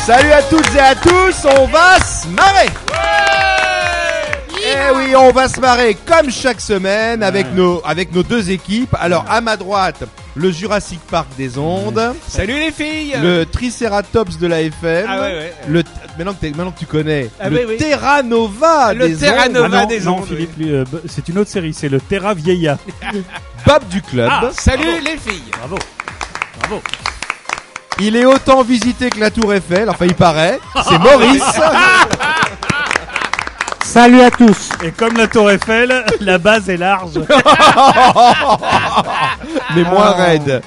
Salut à toutes et à tous, on va se marrer. Eh oui, on va se marrer comme chaque semaine avec nos deux équipes. Alors à ma droite, le Jurassic Park des ondes. Salut les filles. Le Triceratops de la FM. Ah ouais. Maintenant que tu connais, Ah le oui. Terra Nova Le des Terra ondes. Nova des non, ondes. Philippe, c'est une autre série, c'est le Terra Vieilla. Bob du club. Salut les filles. Bravo. Il est autant visité que la Tour Eiffel, enfin il paraît. C'est Maurice. Salut à tous. Et comme la Tour Eiffel, la base est large. Mais moins raide.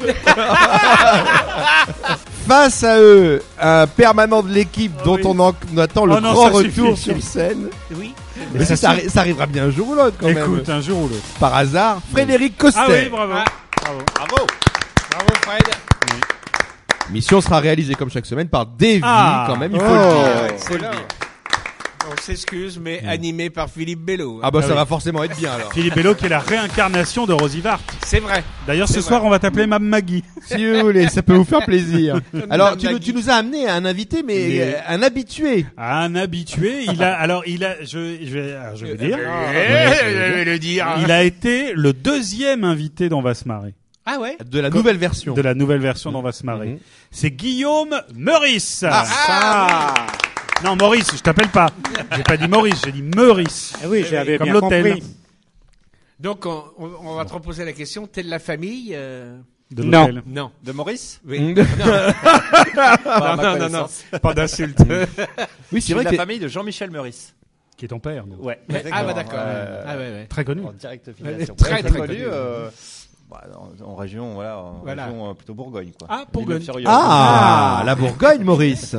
Face à eux, un permanent de l'équipe dont on attend le non, grand ça retour suffit. sur scène. Oui. Mais ça arrivera bien un jour ou l'autre quand Écoute, même. un jour ou l'autre. Par hasard, Frédéric Coster. Ah oui, bravo. Ah. Bravo. Bravo Fred. Mission sera réalisée comme chaque semaine par Davy quand même, il faut le dire. Excellent. On s'excuse, mais animé par Philippe Bello. Ah bah ça oui. va forcément être bien alors. Philippe Bello qui est la réincarnation de Rosie Vart. C'est vrai. D'ailleurs, C'est ce vrai. soir, on va t'appeler Mme Maggie. Si vous voulez, ça peut vous faire plaisir. Alors Madame tu nous as amené un invité mais un habitué. Un habitué, je vais dire. Je vais le dire. Il a été le deuxième invité d'On va se marrer. Ah ouais. De la nouvelle version. De la nouvelle version d'On va se marrer. Mhm. C'est Guillaume Meurice. Ah. Non, Maurice, je t'appelle pas. J'ai pas dit Maurice, j'ai dit Meurice. Ah oui, j'avais Comme bien l'hôtel. compris. Donc on va te reposer la question. T'es de la famille De Non. l'hôtel. Non. De Maurice Oui. Par ma Non. connaissance. Pas d'insulte. Oui, Je c'est vrai suis de la que famille de Jean-Michel Meurice. Qui est ton père. nous. Ouais. Ah bah d'accord. Ah ouais. Très connu. En direct filiation. Très, très connu. connu. En région, Voilà. région plutôt Bourgogne, quoi. Ah, Bourgogne. Villeneuve-sur-Yonne. la Bourgogne, Maurice.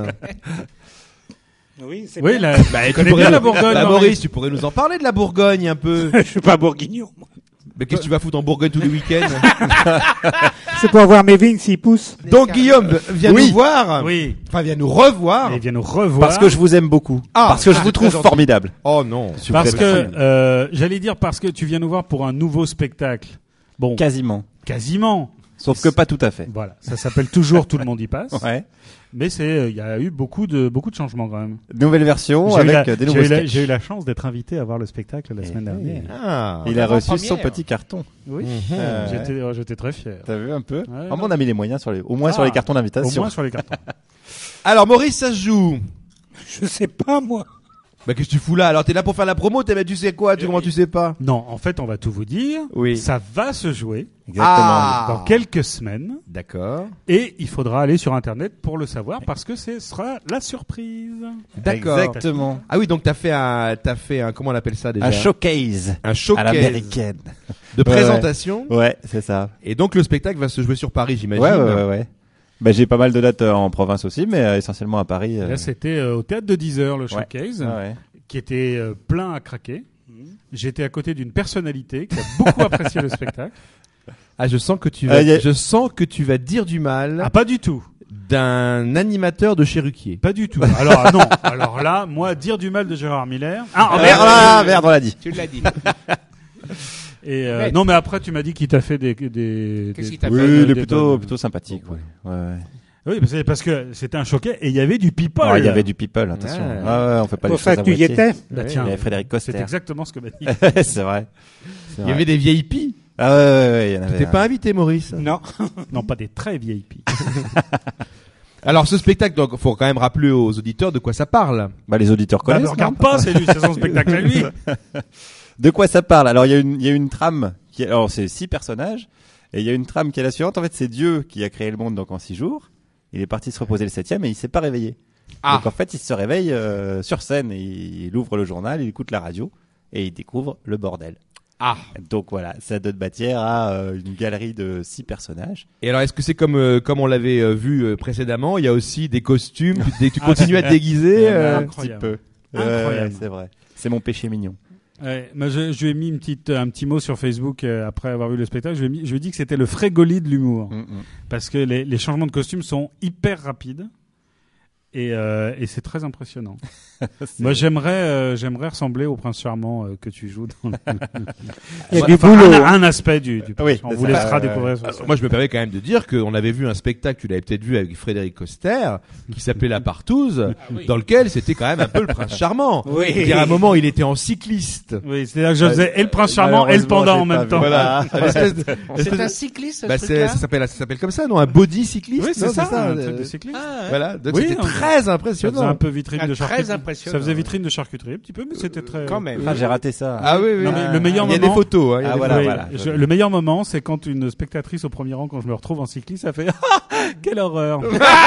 Oui, c'est Oui, bien. tu connais bien la Bourgogne. Bah, Maurice. Maurice, tu pourrais nous en parler de la Bourgogne un peu. Je suis pas bourguignon. moi. Mais qu'est-ce que tu vas foutre en Bourgogne tous les week-ends? C'est pour voir mes vignes s'ils poussent. Donc Guillaume, viens nous voir. Oui. Enfin, viens nous revoir. Et il vient nous revoir. Parce que je vous aime beaucoup. Parce que je vous trouve formidable. Oh non. Parce que, j'allais dire parce que tu viens nous voir pour un nouveau spectacle. Bon, Quasiment. quasiment. Sauf que pas tout à fait. Voilà. Ça s'appelle toujours Tout le monde y passe. Ouais. Mais il y a eu beaucoup de changements quand même. Nouvelle version J'ai eu avec des nouveaux sketchs. j'ai eu la chance d'être invité à voir le spectacle la semaine dernière. Ah. Il a reçu son première. petit carton. Oui. Ouais. J'étais très fier. T'as vu un peu? Ouais, Ah, bon, on a mis les moyens au moins sur les cartons Au d'invitation. moins sur les cartons. Alors Maurice, ça se joue. Je sais pas, moi. Bah qu'est-ce que tu fous là? Alors t'es là pour faire la promo, tu sais quoi? Comment tu sais pas? Non, en fait, on va tout vous dire. Oui. Ça va se jouer Exactement. Ah. dans quelques semaines. D'accord. Et il faudra aller sur Internet pour le savoir parce que ce sera la surprise. D'accord. Exactement. Ah oui, donc t'as fait un, comment on appelle ça déjà? Un showcase. Un À showcase l'américaine. de présentation. Ouais, c'est ça. Et donc le spectacle va se jouer sur Paris, j'imagine. Ouais. Bah, j'ai pas mal de dates en province aussi, mais essentiellement à Paris. Là, c'était au théâtre de 10 heures, le showcase, Ouais. qui était plein à craquer. J'étais à côté d'une personnalité qui a beaucoup apprécié le spectacle. Ah, je sens que tu vas, y a- je sens que tu vas dire du mal Ah, pas du tout. d'un animateur de chez Ruquier. Pas du tout. Alors, non. Alors là, moi, dire du mal de Gérard Miller. Merde, on l'a dit. Tu l'as dit. Et Ouais. non, mais après, tu m'as dit qu'il t'a fait des. Qu'est-ce qu'il t'a Oui, fait il est des plutôt bonnes- plutôt sympathique. Ouais. Oui, parce que c'était un choquet et il y avait du people. Il y avait du people, attention. Ouais. Ouais, on fait pas les Pour choses ça à que tu y moitié. étais. Bah, Il tiens, y avait Frédéric Coster. c'est exactement ce que m'a dit. C'est vrai. Il y avait des VIP. Ah ouais, il y en avait. T'es pas invité, Maurice. Non. Non, pas des très VIP. Alors ce spectacle, donc, faut quand même rappeler aux auditeurs de quoi ça parle. Bah, les auditeurs Bah, connaissent. ne regarde pas, c'est lui, c'est son spectacle à lui. De quoi ça parle? Alors, il y a une trame alors, c'est 6 personnages. Et il y a une trame qui est la suivante. En fait, c'est Dieu qui a créé le monde, donc en 6 jours. Il est parti se reposer le 7e et il s'est pas réveillé. Ah. Donc en fait, il se réveille sur scène, il ouvre le journal, il écoute la radio et il découvre le bordel. Ah. Donc voilà, ça donne matière à une galerie de 6 personnages. Et alors, est-ce que c'est comme on l'avait vu précédemment, il y a aussi des costumes, tu continues à te déguiser Un Incroyable. petit peu. Incroyable. C'est vrai. C'est mon péché mignon. Ouais, moi je lui ai mis un petit mot sur Facebook après avoir vu le spectacle. Je lui ai dit que c'était le Frégoli de l'humour. Parce que les changements de costume sont hyper rapides. Et c'est très impressionnant. Moi, j'aimerais ressembler au prince charmant que tu joues dans Il y a du boulot. un aspect du prince Oui, charmant. On c'est vous ça. laissera découvrir ça. Moi, je me permets quand même de dire qu'on avait vu un spectacle, tu l'avais peut-être vu avec Frédéric Coster, qui s'appelait La Partouze, dans lequel c'était quand même un peu le prince charmant. Oui. Je veux dire, à un moment, il était en cycliste. Oui, c'est-à-dire que je faisais et le prince charmant et le panda en même temps. Voilà. C'est un cycliste, Bah, ce truc-là ça s'appelle comme ça, non? Un body cycliste? Oui, c'est non, ça, un euh, truc de cycliste. Ah, ouais. Voilà. Donc Oui, c'était non, très Ça faisait impressionnant. un peu vitrine de Très charcuterie. impressionnant. Ça faisait vitrine de charcuterie un petit peu, mais c'était très. Quand même. Ah, j'ai raté ça. Ah oui, oui. Non, mais le meilleur Il y a moment- des photos, hein. il y a Ah, des voilà, photos. Oui, voilà. le meilleur moment, c'est quand une spectatrice au premier rang, quand je me retrouve en cycliste, ça fait quelle horreur.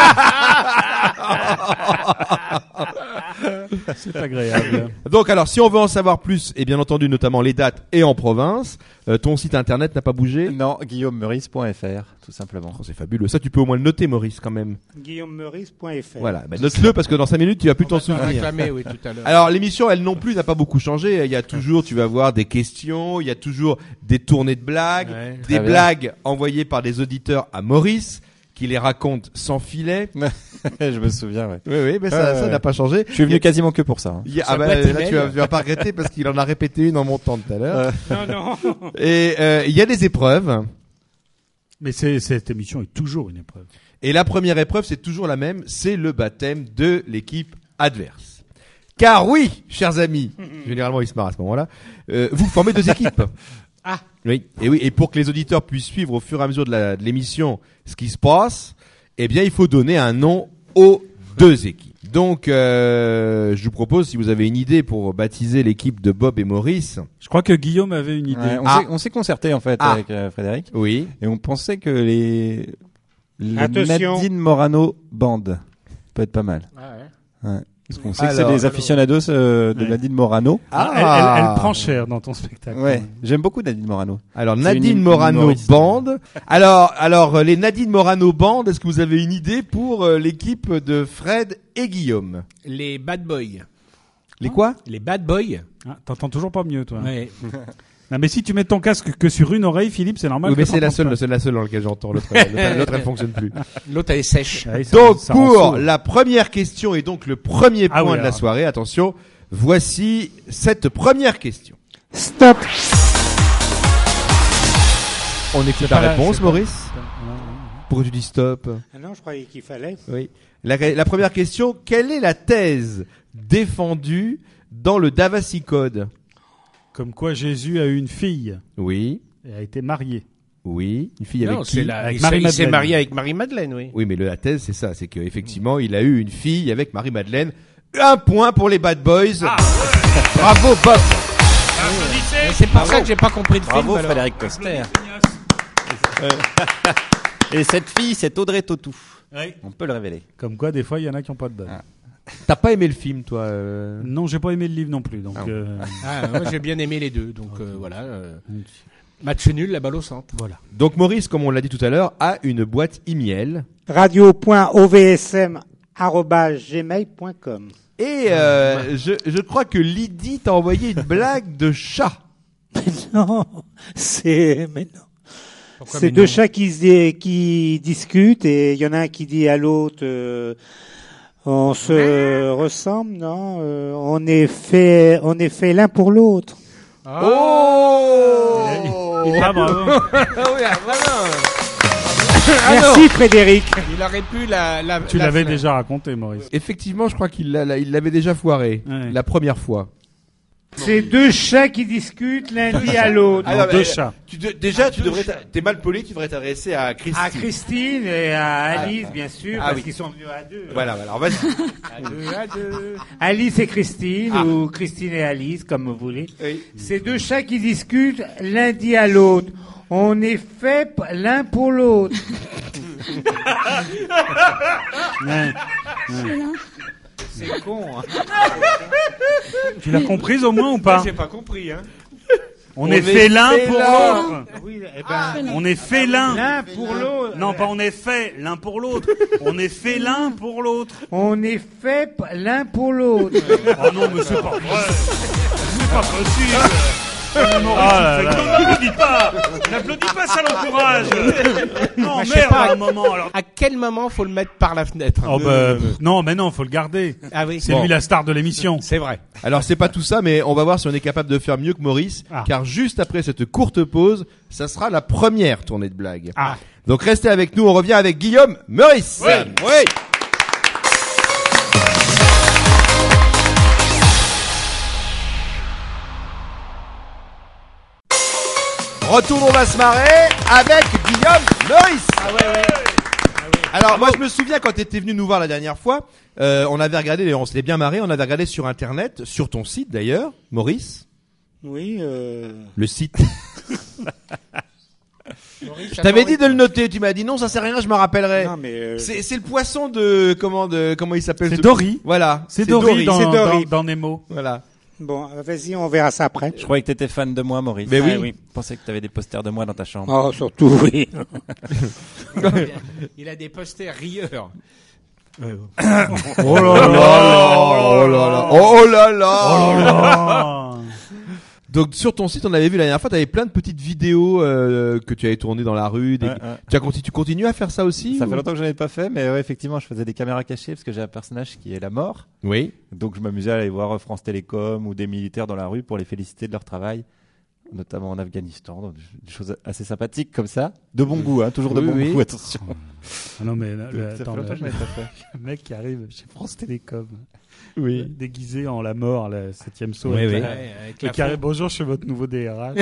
C'est agréable. Donc alors, si on veut en savoir plus, et bien entendu notamment les dates et en province, ton site internet n'a pas bougé? Non, guillaumemeurice.fr, tout simplement. Oh, c'est fabuleux. Ça, tu peux au moins le noter, Maurice, quand même. GuillaumeMeurice.fr. Voilà. Bah, note-le parce que dans 5 minutes, tu vas plus t'en On va souvenir. réclamer, oui, tout à l'heure. Alors l'émission, elle non plus n'a pas beaucoup changé. Il y a toujours, tu vas voir des questions, il y a toujours des tournées de blagues, Ouais. des Très bien. blagues envoyées par des auditeurs à Maurice, qui les raconte sans filet. Je me souviens, ouais. Oui, oui, mais ça, Ouais, ça ouais. n'a pas changé. Je suis venu quasiment que pour ça. hein. Ah Sa bah, boîte là, email. tu vas pas regretter parce qu'il en a répété une en montant tout à l'heure. Non. Et il y a des épreuves. Mais cette émission est toujours une épreuve. Et la première épreuve, c'est toujours la même, c'est le baptême de l'équipe adverse. Car oui, chers amis, généralement ils se marrent à ce moment-là, vous formez 2 équipes. Ah. Oui, et pour que les auditeurs puissent suivre au fur et à mesure de l'émission ce qui se passe, eh bien il faut donner un nom aux 2 équipes. Donc je vous propose, si vous avez une idée pour baptiser l'équipe de Bob et Maurice. Je crois que Guillaume avait une idée. Ouais, Ah. on s'est concerté en fait Ah. avec Frédéric Oui. et on pensait que les Attention. Nadine Morano Band peut être pas mal. Ah, ouais. Parce qu'on sait que c'est Alors, des aficionados de Ouais. Nadine Morano. Elle prend cher dans ton spectacle. Ouais, j'aime beaucoup Nadine Morano. Alors C'est Nadine une Morano humoriste. Band. Alors les Nadine Morano Band, est-ce que vous avez une idée pour l'équipe de Fred et Guillaume? Les bad boys. Les quoi? Les bad boys. Ah, t'entends toujours pas mieux, toi. Ouais. Non, mais si tu mets ton casque que sur une oreille, Philippe, c'est normal. Oui, mais que c'est la t'entendes seule dans laquelle j'entends. L'autre elle fonctionne plus. L'autre, elle est sèche. pas. Ouais, ça- Donc ça rend pour sourd. la première question et donc le premier Ah point oui, de la alors. soirée, attention, voici cette première question. Stop. On écoute pas la la- réponse, c'est pas- Maurice. Pourquoi tu dis stop? Ah non, je croyais qu'il fallait. Oui. La première question, quelle est la thèse défendue dans le Davassi Code? Comme quoi Jésus a eu une fille Oui, et a été marié. oui, une fille Non, avec c'est qui? la, Avec il s'est Marie-Madeleine. marié avec Marie-Madeleine, oui. Oui, mais la thèse, c'est ça, c'est qu'effectivement, il a eu une fille avec Marie-Madeleine. 1 point pour les Bad Boys. Bravo, Bob. Mais c'est pour ça que j'ai pas compris le Bravo film. alors. Frédéric Coster. Et cette fille, c'est Audrey Tautou. On peut le révéler. Comme quoi, des fois, il y en a qui n'ont pas de bol. Ah. T'as pas aimé le film, toi Non, j'ai pas aimé le livre non plus. Donc, Ah, moi, j'ai bien aimé les deux. Donc, voilà. Match nul, la balle au centre. voilà. Donc Maurice, comme on l'a dit tout à l'heure, a une boîte e-mail. radio.ovsm@gmail.com. Et je crois que Lydie t'a envoyé une blague de chat. Non, mais non. Pourquoi, C'est mais 2 non chats qui discutent et il y en a un qui dit à l'autre on se ressemble, non on est fait l'un pour l'autre. Oh Ah, bravo. Merci Frédéric. Il aurait pu la Tu la l'avais faire. déjà raconté, Maurice. Effectivement, je crois qu'il l'avait déjà foiré Ouais. la première fois. C'est 2 chats qui discutent l'un dit à l'autre. Alors, Deux chats. T'es mal poli, tu devrais t'adresser à Christine. À Christine et à Alice, bien sûr, Ah parce oui. qu'ils sont venus à 2. Voilà, alors vas-y. À deux. Alice et Christine, Ah. ou Christine et Alice, comme vous voulez. Oui. C'est 2 chats qui discutent l'un dit à l'autre. On est fait l'un pour l'autre. Ouais. C'est con, hein. Tu l'as comprise au moins ou pas? J'ai pas compris, hein. On est fait l'un pour l'un. l'autre. Oui, eh ben, On est fait l'un. l'un pour l'autre. Non, pas on est fait l'un pour l'autre. On est fait l'un pour l'autre. On est fait l'un pour l'autre. Oh non, mais c'est pas vrai. C'est pas possible. N'applaudis pas, ça l'encourage. Non, Moi, je sais merde, pas. à un moment. Alors. À quel moment faut le mettre par la fenêtre? Oh, non, mais non, faut le garder. Ah oui. C'est Bon. lui la star de l'émission. C'est vrai. Alors c'est pas tout ça, mais on va voir si on est capable de faire mieux que Maurice, Ah. car juste après cette courte pause, ça sera la première tournée de blagues. Ah. Donc restez avec nous, on revient avec Guillaume Meurice. Oui. Retour, on va se marrer avec Guillaume Meurice. Alors moi je me souviens quand tu étais venu nous voir la dernière fois, on avait regardé, on se l'est bien marré, on avait regardé sur internet, sur ton site d'ailleurs, Maurice, Oui, le site. Je t'avais dit de le noter, tu m'as dit non, ça sert à rien, je me rappellerai. non, mais C'est le poisson de comment il s'appelle C'est ce- Dory. Voilà, C'est Dory c'est Dory. dans Nemo. Voilà. bon, vas-y, on verra ça après. Je croyais que t'étais fan de moi, Maurice. Mais oui. Je pensais que t'avais des posters de moi dans ta chambre. Oh, surtout, oui. Il a des posters rieurs. Oh là Oh là là. Oh là là. là. Donc sur ton site, on avait vu la dernière fois, tu avais plein de petites vidéos que tu avais tournées dans la rue. Ouais. Tu continues à faire ça aussi Ça ou- fait longtemps que j'en ai pas fait, mais ouais, effectivement, je faisais des caméras cachées parce que j'ai un personnage qui est la mort. Oui. Donc je m'amusais à aller voir France Télécom ou des militaires dans la rue pour les féliciter de leur travail, notamment en Afghanistan, donc des choses assez sympathiques comme ça. De bon goût, hein, toujours de Oui, bon oui. goût, attention. Ah non, mais Ça fait attends, longtemps que je l'avais pas fait. le mec qui arrive chez France Télécom, Oui. déguisé en la mort, le 7e saut. Oui, avec oui. la- Avec Et la qui arrive, faux- bonjour, je suis votre nouveau DRH.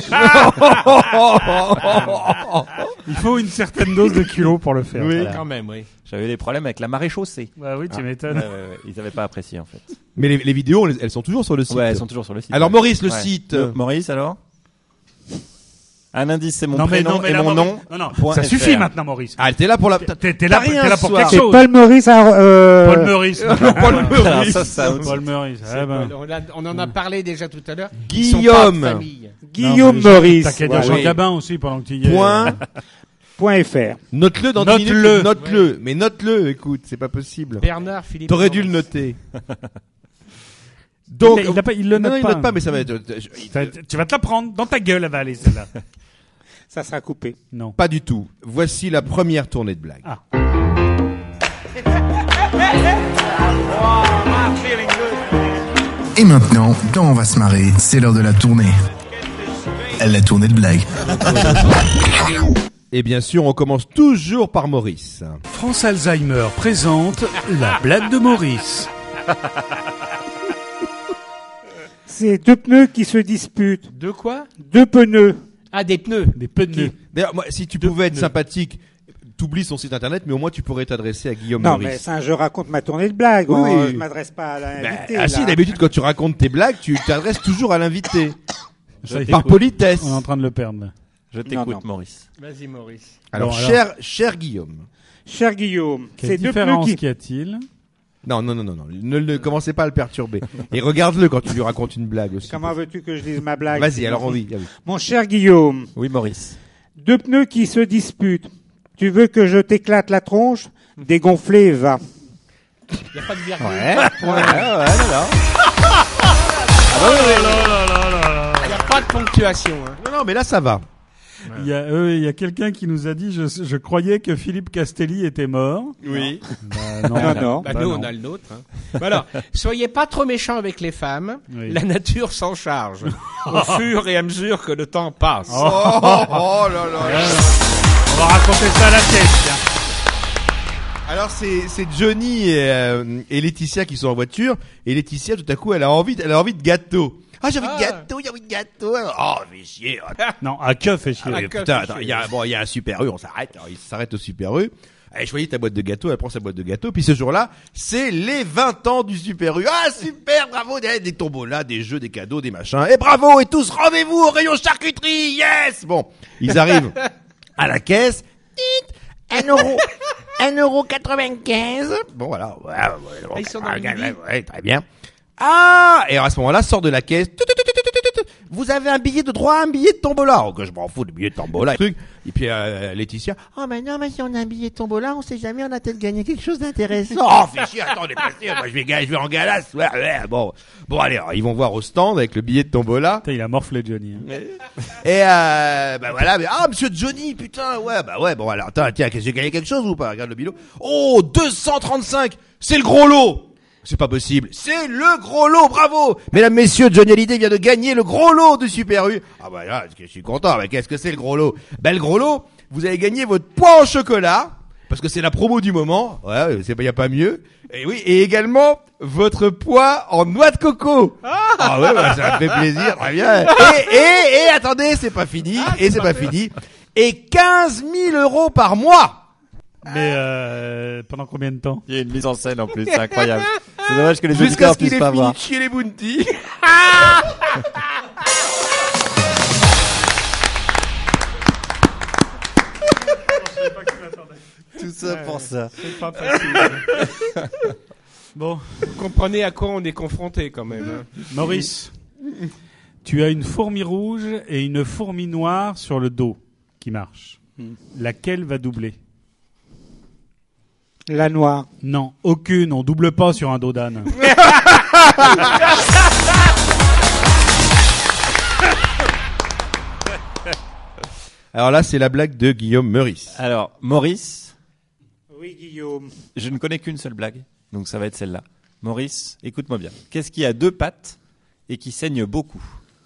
Il faut une certaine dose de culot pour le faire. Oui. Voilà. Quand même, oui. J'avais des problèmes avec la marée chaussée. Bah oui, tu Ouais, m'étonnes. ouais, ils n'avaient pas apprécié en fait. Mais les vidéos, elles sont toujours sur le site. Ouais, elles sont toujours sur le site. Alors ouais. Maurice, le Ouais. site. Maurice alors. Un indice, c'est mon Non, mais prénom non, mais et là, mon Maurice- nom. Non, non, Point ça FR. suffit maintenant, Maurice. Ah, t'es là pour la. T'es là, rien t'es là pour ce quelque soir. chose. Paul Meurice Paul Meurice. Alors, ça, ça, Paul Meurice. Ah ben. On en a parlé déjà tout à l'heure. Guillaume. Ils sont pas de famille. Guillaume Non, mais Meurice. T'as qu'à dire Voilà. Jean Gabin aussi pendant que tu y es. Point. .fr. Note-le dans 10 minutes. Note-le. Note-le. Mais note-le. Écoute, c'est pas possible. Bernard Philippe. T'aurais dû le noter. Donc, il le non, note il pas. note pas, mais ça va être. Tu vas te la prendre dans ta gueule, elle va aller celle-là. Ça sera coupé. Non. Pas du tout. Voici la première tournée de blagues. Ah. Et maintenant, quand on va se marrer, c'est l'heure de la tournée. La tournée de blagues. Et bien sûr, on commence toujours par Maurice. France Alzheimer présente la blague de Maurice. C'est deux pneus qui se disputent. De quoi? Deux pneus. Ah, des pneus. Des pneus. D'ailleurs, moi, si tu pouvais être sympathique, t'oublies son site internet, mais au moins tu pourrais t'adresser à Guillaume Non, mais Meurice. ça, je raconte ma tournée de blagues. Oui, oui. Je m'adresse pas à l'invité. Ah si, là. d'habitude, quand tu racontes tes blagues, tu t'adresses toujours à l'invité. Ça y est, Par politesse. on est en train de le perdre. Là. Je t'écoute, non. Maurice. Vas-y, Maurice. Alors, Bon, alors. cher Guillaume. Cher Guillaume, Quelle c'est deux pneus différence qui... qu'y a-t-il? Non. Ne commencez pas à le perturber. Et regarde-le quand tu lui racontes une blague aussi. Comment veux-tu que je dise ma blague? Vas-y, alors on dit. Mon cher Guillaume, Oui, Maurice. deux pneus qui se disputent. Tu veux que je t'éclate la tronche? Dégonflé, va. Il n'y a pas de virgule. Il n'y a pas de ponctuation. Hein. Non, mais là, ça va. Il y a quelqu'un qui nous a dit je croyais que Philippe Castelli était mort. Oui. Bah, non. Non. Bah, Bah, nous, non. on a le nôtre. Hein. Voilà. Soyez pas trop méchants avec les femmes. Oui. La nature s'en charge. Au fur et à mesure que le temps passe. Oh là là. On va raconter ça à la pièce. tiens. Alors c'est Johnny et Laetitia qui sont en voiture et Laetitia tout à coup elle a envie de gâteau. Ah j'ai envie de gâteau. Oh fais chier. Non, à que fait chier. Ah, Putain, que attends, fait il y a un Super U, on s'arrête. Alors, il s'arrête au Super U. Elle choisit ta boîte de gâteau, elle prend sa boîte de gâteau, puis ce jour-là, c'est les 20 ans du Super U. Ah, super, bravo, des tombolas, des jeux, des cadeaux, des machins. Et bravo, et tous, rendez-vous au rayon charcuterie, yes! Bon, ils arrivent à la caisse. 1,95 €. Bon, voilà. Ils sont dans le midi. Ouais, très bien. Ah! Et alors, à ce moment-là, sort de la caisse. vous avez un billet de droit, un billet de tombola. Oh, que je m'en fous de billet de tombola. Truc. Et puis Laetitia, oh mais non, mais si on a un billet de tombola, on sait jamais, on a peut-être gagné quelque chose d'intéressant. Oh, fais chier, attends, on est passé, moi je vais en galasse. Ouais, bon, allez, alors, ils vont voir au stand avec le billet de tombola. Putain, il a morflé Johnny. Et voilà, mais monsieur Johnny, putain, ouais, bon alors attends, tiens, qu'est-ce que j'ai gagné quelque chose ou pas? Regarde le bilot. Oh, 235, c'est le gros lot. C'est pas possible. C'est le gros lot, bravo! Mesdames, messieurs, Johnny Hallyday vient de gagner le gros lot de Super U. Ah bah là, je suis content. Mais qu'est-ce que c'est le gros lot? Ben, le gros lot, vous avez gagné votre poids en chocolat, parce que c'est la promo du moment. Ouais, y a pas mieux. Et oui, et également, votre poids en noix de coco. Ah ouais, bah, ça me fait plaisir, très bien. Et attendez, c'est pas fini. C'est pas fini. Et 15 000 € par mois. Mais pendant combien de temps? Il y a une mise en scène en plus, c'est incroyable. C'est dommage que les Jusqu'à auditeurs ce qu'il puissent ait pas fini voir. de chier les bounties. Tout ça pour ça. C'est pas facile. Bon, Vous comprenez à quoi on est confronté quand même. Hein. Maurice, tu as une fourmi rouge et une fourmi noire sur le dos qui marche. Laquelle va doubler? La noire. Non, aucune. On double pas sur un dos d'âne. Alors là, c'est la blague de Guillaume Meurice. Alors, Maurice, Oui, Guillaume. je ne connais qu'une seule blague, donc ça va être celle-là. Maurice, écoute-moi bien. Qu'est-ce qui a 2 pattes et qui saigne beaucoup?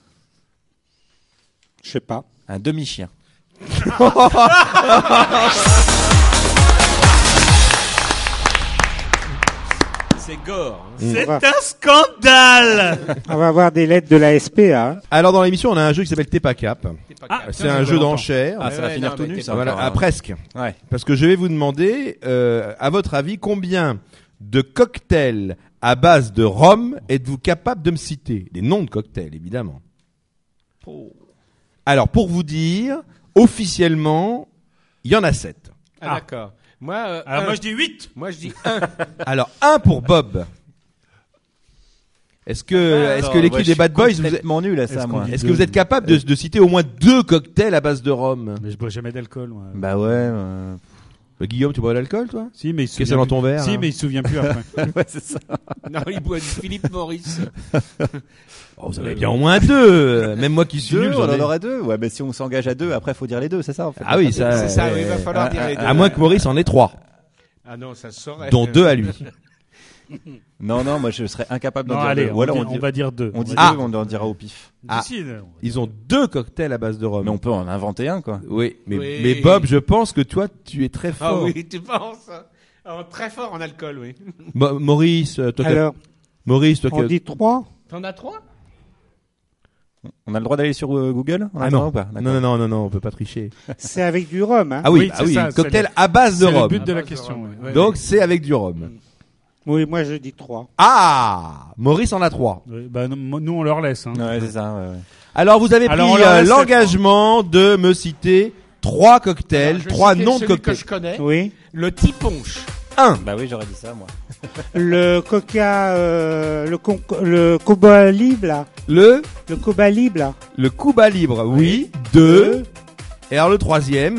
Je sais pas. Un demi-chien. C'est gore. Hein. C'est un scandale. On va avoir des lettres de la SPA. Hein. Alors dans l'émission, on a un jeu qui s'appelle Tepa Cap. C'est un jeu d'enchères. Ah, ça va finir tout nu, ça. Voilà, encore, hein. presque. Ouais. Parce que je vais vous demander, à votre avis, combien de cocktails à base de rhum êtes-vous capable de me citer? Des noms de cocktails, évidemment. Alors, pour vous dire, officiellement, il y en a 7. Ah, d'accord. Moi, Alors moi je dis 8. moi je dis 1. Alors, 1 pour Bob. Est-ce que l'équipe des Bad Boys, vous êtes, complètement nul à ça, Est-ce qu'on moi. dit- est-ce que vous êtes capable de citer au moins 2 cocktails à base de rhum? Mais je bois jamais d'alcool, moi. Bah ouais. Guillaume, tu bois de l'alcool, toi? Si, mais il se Qu'est-ce souvient dans plus. ton verre? Si, là mais il se souvient plus après. Ouais, c'est ça. Non, il boit du Philippe Maurice. Oh, vous en avez bien au moins 2. Même moi qui suis nul, On j'en ai. en aurait 2. Ouais, mais si on s'engage à 2, après faut dire les 2, c'est ça en fait. Ah oui, ça. C'est ça, oui, il va falloir dire les deux. À moins que Maurice en ait 3, Ah non, ça se saurait. dont 2 à lui. Non, moi je serais incapable d'en Non, dire allez, 2. on, Ou alors on va dire 2. on dit Ah. 2, on en dira au pif. Ah. Ils ont 2 cocktails à base de rhum. Mais on peut en inventer un, quoi. Oui, mais Oui. Bob, je pense que toi, tu es très Ah fort. oui, tu penses très fort en alcool, oui. Maurice, toi, Alors, Maurice, toi, on dit 3. T'en as 3? On a le droit d'aller sur Google? ah non. Ou pas? non, on peut pas tricher. C'est avec du rhum. Hein. Ah oui, Oui, c'est ça, cocktail c'est à base de C'est le rhum. but de la base de question. rhum, ouais. ouais. Donc c'est avec du rhum. Oui, moi je dis 3. Ah, Maurice en a 3. Ouais, bah, nous, on leur laisse. Hein. Ouais, c'est ça, ouais. Alors vous avez Alors, pris on leur laisse l'engagement de me citer 3 cocktails, Alors, je vais 3 citer noms de celui cocktails. que je connais. Oui. Le Tiponche. 1. Bah oui, j'aurais dit ça, moi. Le coca, le Cuba Libre, là. Le Cuba Libre, là. Cuba Libre, oui. 2. Et alors le 3e.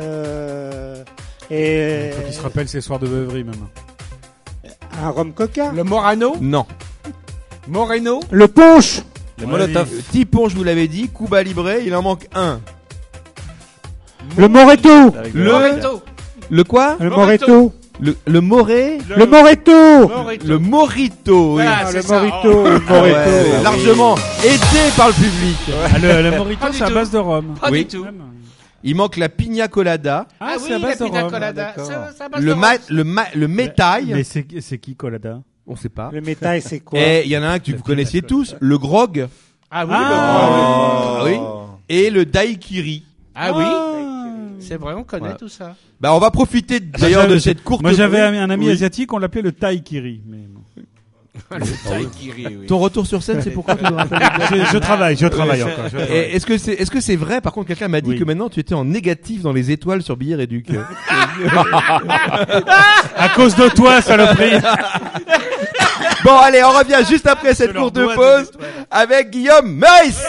Et Faut qu'il se rappelle ses soirs de beuverie, même. un rhum coca. Le Morano. Non. Moreno. Le punch. Le Ouais, Molotov. Tipon, je vous l'avais dit. Cuba Libre, il en manque 1. Le Moretto. Avec Le- Moretto. Le quoi? Le Moretto. Moretto. Le Moré? Le Moretto. Morito. Le Morito, oui. Voilà, Ah, c'est le ça. Morito. Oh. Le Moretto. ouais. Largement aidé par le public. Ah, le Morito, Pas du c'est à tout. base de rhum. Pas Oui. du tout. Il manque la Pina Colada. Ah, c'est oui, à la base de pina rhum. colada. D'accord. C'est à base Le de rhum. le métail. Mais c'est qui Colada? On sait pas. Le métail, c'est quoi? Et il y en a un que vous connaissiez tous. Le grog. Ah oui, Ah oui. Et le daiquiri. Ah oui. C'est vrai, on connaît Voilà. tout ça. Bah, on va profiter d'ailleurs de cette courte. Moi, j'avais un ami Oui. asiatique, on l'appelait le Taïkiri. Mais... Le Taïkiri, oui. Ton retour sur scène, c'est pourquoi tu nous rappelles Je travaille encore. Et est-ce que c'est vrai? Par contre, quelqu'un m'a dit Oui. que maintenant tu étais en négatif dans les étoiles sur Billets Réduc. À cause de toi, saloperie. Bon, allez, on revient juste après cette Je leur courte dois des pause étoiles. avec Guillaume Meurice.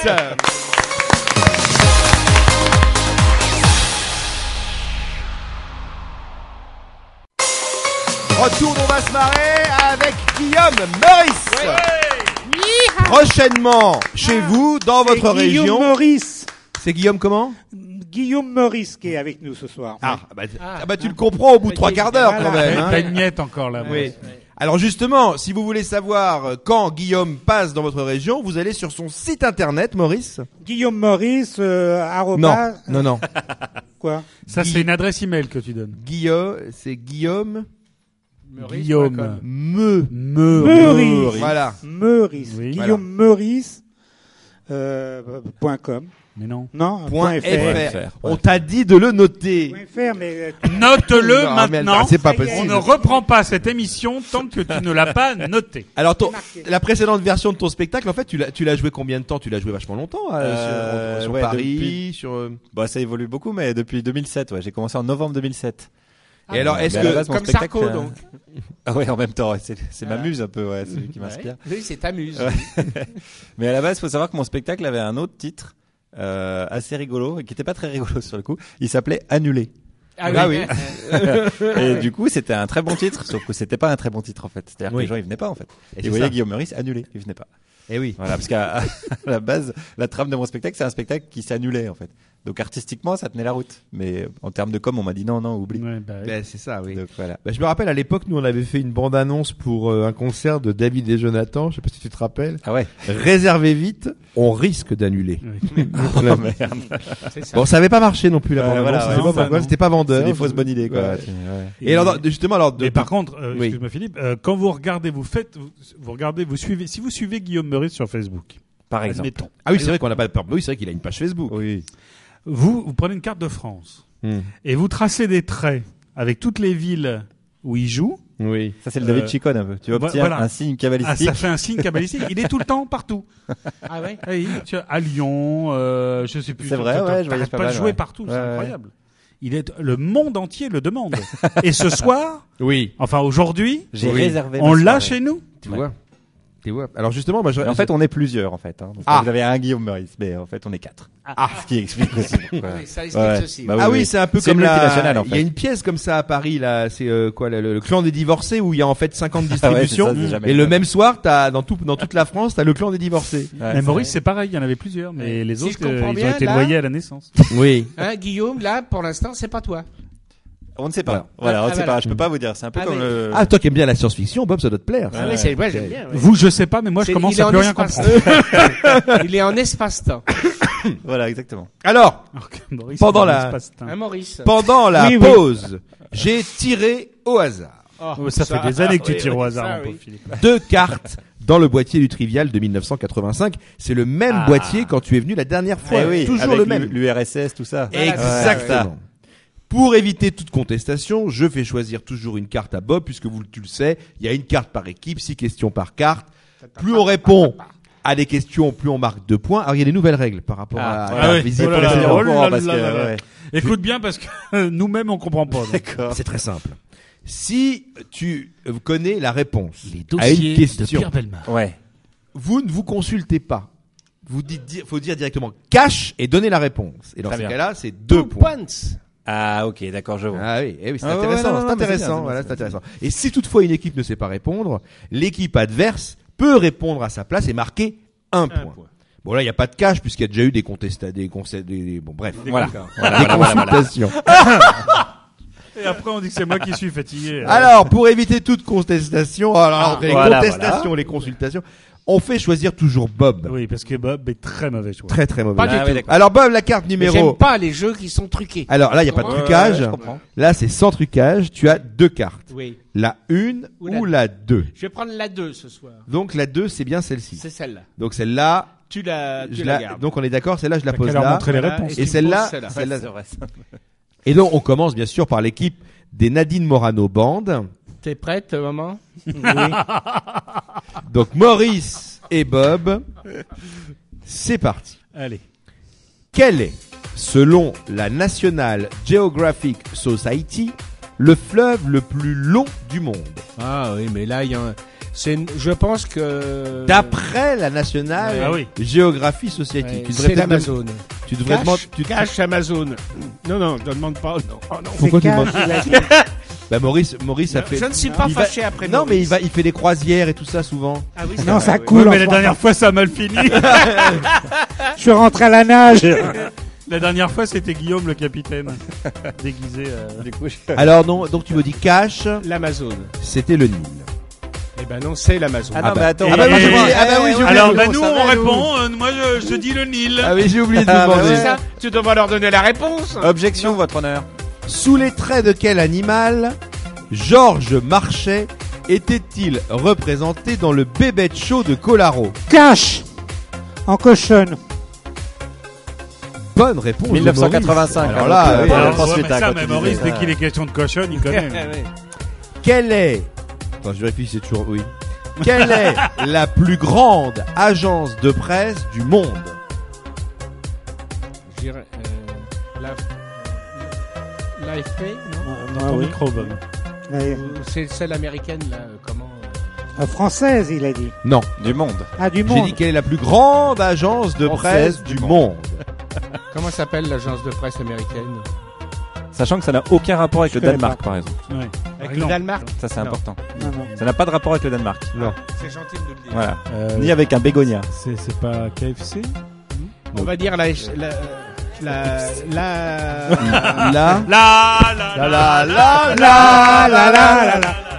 Retourne, on va se marrer avec Guillaume Meurice. Prochainement, chez vous, dans votre C'est Guillaume région. Maurice. C'est Guillaume comment? Guillaume Maurice qui est avec nous ce soir. Bah tu le comprends au bout de 3 quarts d'heure quand même. Hein. T'as une miette encore là. Oui. Alors justement, si vous voulez savoir quand Guillaume passe dans votre région, vous allez sur son site internet, Maurice. Guillaume Maurice, Non, arrobas, non. quoi? Ça, c'est une adresse email que tu donnes. Guillaume, c'est Guillaume Guillaume. Meurice. Voilà. Meurice. Oui. Guillaume Meurice, .com. Mais non. Non, Point .fr. .fr. On t'a dit de le noter. .fr, mais Note-le Non, mais maintenant. c'est pas Ça y est. On possible. ne reprend pas cette émission tant que tu ne l'as pas noté. Alors marqué. la précédente version de ton spectacle, en fait, tu l'as joué combien de temps? Tu l'as joué vachement longtemps sur ouais, Paris, depuis- sur. Bah, ça évolue beaucoup, mais depuis 2007, ouais. J'ai commencé en novembre 2007. Et alors, est-ce Mais à la que base, mon Comme spectacle, Sarko, donc. Ah ouais, en même temps, ouais, c'est Voilà. ma muse un peu, ouais, c'est lui qui m'inspire. Ouais. Oui, c'est ta muse. Ouais. Mais à la base, faut savoir que mon spectacle avait un autre titre, assez rigolo, et qui était pas très rigolo sur le coup. Il s'appelait Annulé. Ah oui. Et du coup, c'était un très bon titre, sauf que c'était pas un très bon titre, en fait. C'est-à-dire Oui. que les gens, ils venaient pas, en fait. Et Ils c'est voyaient ça. Guillaume Meurice annulé, ils venaient pas. Eh oui. Voilà, parce qu'à la base, la trame de mon spectacle, c'est un spectacle qui s'annulait, en fait. Donc artistiquement, ça tenait la route. Mais en termes de com, on m'a dit non, oublie. Ouais, bah, oui. Ben, c'est ça, oui. Donc voilà. Bah, je me rappelle à l'époque, nous on avait fait une bande-annonce pour un concert de David et Jonathan. Je sais pas si tu te rappelles. Ah ouais. Réservez vite, on risque d'annuler. Oui. Oh, merde. C'est ça. Bon, ça avait pas marché non plus la Ouais, bande-annonce. voilà, Je sais ouais, pas non, pourquoi, non. c'était pas vendeur. C'est des fausses bonnes idées, quoi. Ouais. Ouais. Et alors, justement, alors, Mais par contre, Oui. excuse-moi Philippe, quand vous regardez, vous regardez, vous suivez, si vous suivez Guillaume Meurice sur Facebook, Par exemple. ah admettons. oui, Par c'est vrai qu'on n'a pas de peur. Oui, c'est vrai qu'il a une page Facebook. Oui. Vous prenez une carte de France et vous tracez des traits avec toutes les villes où il joue. Oui. Ça, c'est le David Chicone, un peu. Tu obtiens voilà. un signe Ah, cabalistique. ça fait un signe cabalistique. Il est tout le temps partout. Ah ouais. Oui, tu vois, à Lyon, je sais plus. C'est vrai, ouais, je voyage t'arrêtes pas pas de mal, jouer ouais. partout, c'est Ouais, ouais. incroyable. Le monde entier le demande. Et ce soir, Oui. enfin aujourd'hui, J'ai Oui. réservé. on ma l'a soirée. chez nous. Tu Ouais. vois. Tu vois. Alors justement, moi, Et en fait, on est plusieurs, en fait. Hein. Donc, Ah. vous avez un Guillaume Meurice, mais en fait, on est 4. Ah. Ce qui explique aussi. pourquoi. Oui, ça explique Ouais. ceci. Bah ah oui, c'est un peu C'est comme une la. multinationale, en Il y a fait. une pièce comme ça à Paris là. C'est quoi le clan des divorcés où il y a en fait 50 Ah ouais, distributions. c'est ça, c'est jamais Et le le même. même soir, t'as dans toute la France, t'as le clan des divorcés. Ouais, Mais c'est Maurice, c'est pareil, il y en avait plusieurs, mais Ouais. les Si autres, je comprends ils bien, ont été là- noyés à la naissance. Oui. Hein, Guillaume, là, pour l'instant, c'est pas toi. On ne sait Voilà. pas. Voilà, on ne Ah, sait voilà. pas. Je peux pas vous dire. C'est un peu Ah, comme mais- le. Ah, toi qui aimes bien la science-fiction, Bob, ça doit te plaire. Ah ça. oui, c'est, ouais, j'aime bien. ouais. Vous, je sais pas, mais moi, je C'est- commence il est à en plus rien espace. comprendre. Il est en espace-temps. Voilà, exactement. Alors, Alors que Maurice, Pendant il est la- dans l'espace-temps. Hein, Maurice? pendant la Oui, oui. pause, j'ai tiré au hasard Oh, ça fait des années que tu tires au hasard, ça, mon oui. pauvre Philippe. 2 cartes dans le boîtier du Trivial de 1985. C'est le même boîtier quand tu es venu la dernière fois. Eh oui, Toujours avec le même. L'URSS, tout ça. Voilà, Exactement. Pour éviter toute contestation, je fais choisir toujours une carte à Bob, puisque tu le sais, il y a une carte par équipe, 6 questions par carte. Plus on répond à des questions, plus on marque 2 points. Alors il y a des nouvelles règles par rapport à Ah la oui. visite Oh là pour les là, seniors. oh là là parce que, là là. ouais. Écoute bien parce que nous-mêmes on comprend pas. donc. D'accord. C'est très simple. Si tu connais la réponse Les à une dossiers de question, Pierre Bellemare. Ouais. vous ne vous consultez pas. Vous dites, faut dire directement cash et donner la réponse. Et dans Très ce bien. cas-là, c'est 2 points. Ah, ok, d'accord, je vois. Ah oui, eh oui, c'est Ah ouais, intéressant, ouais, non, c'est non, mais c'est intéressant, bien, voilà, c'est c'est intéressant. Et si toutefois une équipe ne sait pas répondre, l'équipe adverse peut répondre à sa place et marquer un point. Bon là, il n'y a pas de cash puisqu'il y a déjà eu des bon bref, Voilà. des Voilà. consultations. Et après on dit que c'est moi qui suis fatigué. Alors, pour éviter toute contestation, alors les voilà, contestations, les consultations, on fait choisir toujours Bob. Oui, parce que Bob est très mauvais choix. Très très mauvais. Pas du Ah, tout. oui, d'accord. Alors Bob, la carte Mais numéro. j'aime pas les jeux qui sont truqués. Alors là, il n'y a pas de Ouais, trucage. je comprends. Là, c'est sans trucage. Tu as 2 cartes. Oui. La 1 ou la 2. Je vais prendre la 2 ce soir. Donc la 2, c'est bien celle-ci. C'est celle-là. Donc celle-là, Tu la je la la- gardes. donc on est d'accord, celle-là je la T'as pose qu'à leur là. montrer les Voilà, réponses. et Et tu celle-là, poses celle-là. celle-là. C'est vrai, ça. Et donc on commence bien sûr par l'équipe des Nadine Morano Band. T'es prête, maman? Donc Maurice et Bob, c'est parti. Allez. Quel est, selon la National Geographic Society, le fleuve le plus long du monde? Ah oui, mais là, je pense que... D'après la National Ah oui. Geography Society. Ouais, Tu devrais c'est peut-être l'Amazon. Tu devrais demander. Cache Amazon. Non, je ne demande pas. Non. Oh, non. Faut C'est qu'il Cash, demande. il a dit. Bah Maurice a fait. Je ne suis pas il va- fâché après Non, mais Maurice. il fait des croisières et tout ça souvent. Ah oui, c'est Non, vrai, ça oui. coule. Ouais, mais la enfin. dernière fois, ça a mal fini. Je suis rentré à la nage. La dernière fois, c'était Guillaume, le capitaine. Déguisé. Du coup, Alors non, donc tu me dis cash, L'Amazon. c'était le Nil. Eh ben non, c'est l'Amazon. Ah non, bah. mais attends. Et- Ah bah, moi, j'ai et- oublié. Ah bah oui, j'ai oublié. Alors, de bah, vous nous, demander. on répond. Moi, je dis le Nil. Ah oui, j'ai oublié de vous Ah bah demander. C'est ça. Tu devrais leur donner la réponse. Objection, votre honneur. Sous les traits de quel animal Georges Marchais était-il représenté dans le Bébête Show de Colaro? Cash. En cochonne. Bonne réponse. de 1985. Maurice. Alors là, donc, oui, Alors, réponse ouais, mais suite à ça, quand mais tu Maurice, disais dès ça. qu'il est question de cochonne, il connaît. quelle est... Attends, je vérifie, c'est toujours... Oui. Quelle est la plus grande agence de presse du monde? Je dirais, l'AFP, non Dans ton micro, Bob. Ouais. C'est celle américaine, là, comment Française, il a dit. Non. Du monde. Ah, du J'ai monde. dit quelle est la plus grande agence de Française presse du monde. Comment s'appelle l'agence de presse américaine? Sachant que ça n'a aucun rapport avec Je le connais Danemark, pas. par exemple. Ouais. Avec Non. le Danemark? Ça, c'est Non. important. Non, non. Ça n'a pas de rapport avec le Danemark. Non. C'est gentil de nous le dire. Voilà. Ni avec un bégonia. C'est pas KFC? On va dire la Là. La La la la La.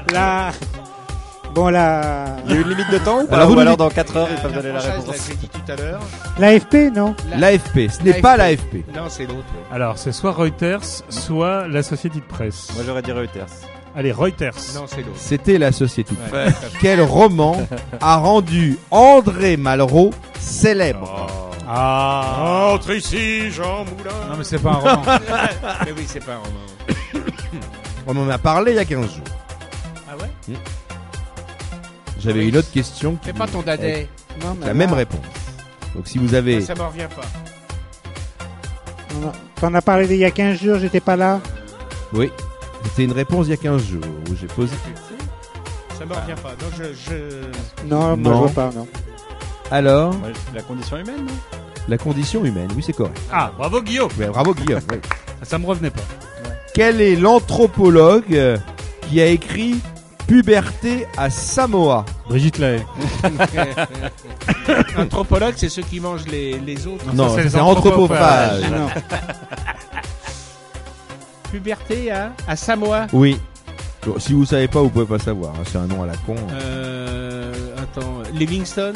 Bon, la. Il y a eu une limite de temps ou pas? Alors, vous Ou nous alors dites- dans 4 heures, ils peuvent donner la française, réponse. là, j'ai dit tout à l'heure. L'AFP, non? L'AFP. Ce n'est pas l'AFP. Non, c'est l'autre. ouais. Alors, c'est soit Reuters, soit la Société de Presse. Moi, j'aurais dit Reuters. Allez, Reuters. Non, c'est l'autre. C'était la société. Ouais. Quel roman a rendu André Malraux célèbre? Ah. Entre ici, Jean Moulin. Non, mais c'est pas un roman. Mais oui, c'est pas un roman. On en a parlé il y a 15 jours. Ah ouais? J'avais une autre question qui Fais pas ton dadais. Non, mais la là, même réponse. Donc si vous avez... Ça me revient pas. T'en as parlé d'il y a 15 jours, j'étais pas là. Oui. C'était une réponse il y a 15 jours où j'ai posé... Ça me revient pas. Donc Non, moi Non. je vois pas, non. Alors, Ouais, la condition humaine, non? la condition humaine. Oui, c'est correct. Ah, bravo Guillaume. Ouais, bravo Guillaume. Ouais. Ça me revenait pas. Quel est l'anthropologue qui a écrit Puberté à Samoa? Brigitte Lahaye. Anthropologue, c'est ceux qui mangent les autres. Non, ça, c'est les c'est anthropophage. Non. Puberté à Samoa. Oui. Bon, si vous savez pas, vous pouvez pas savoir. hein. C'est un nom à la con. Attends, Livingston.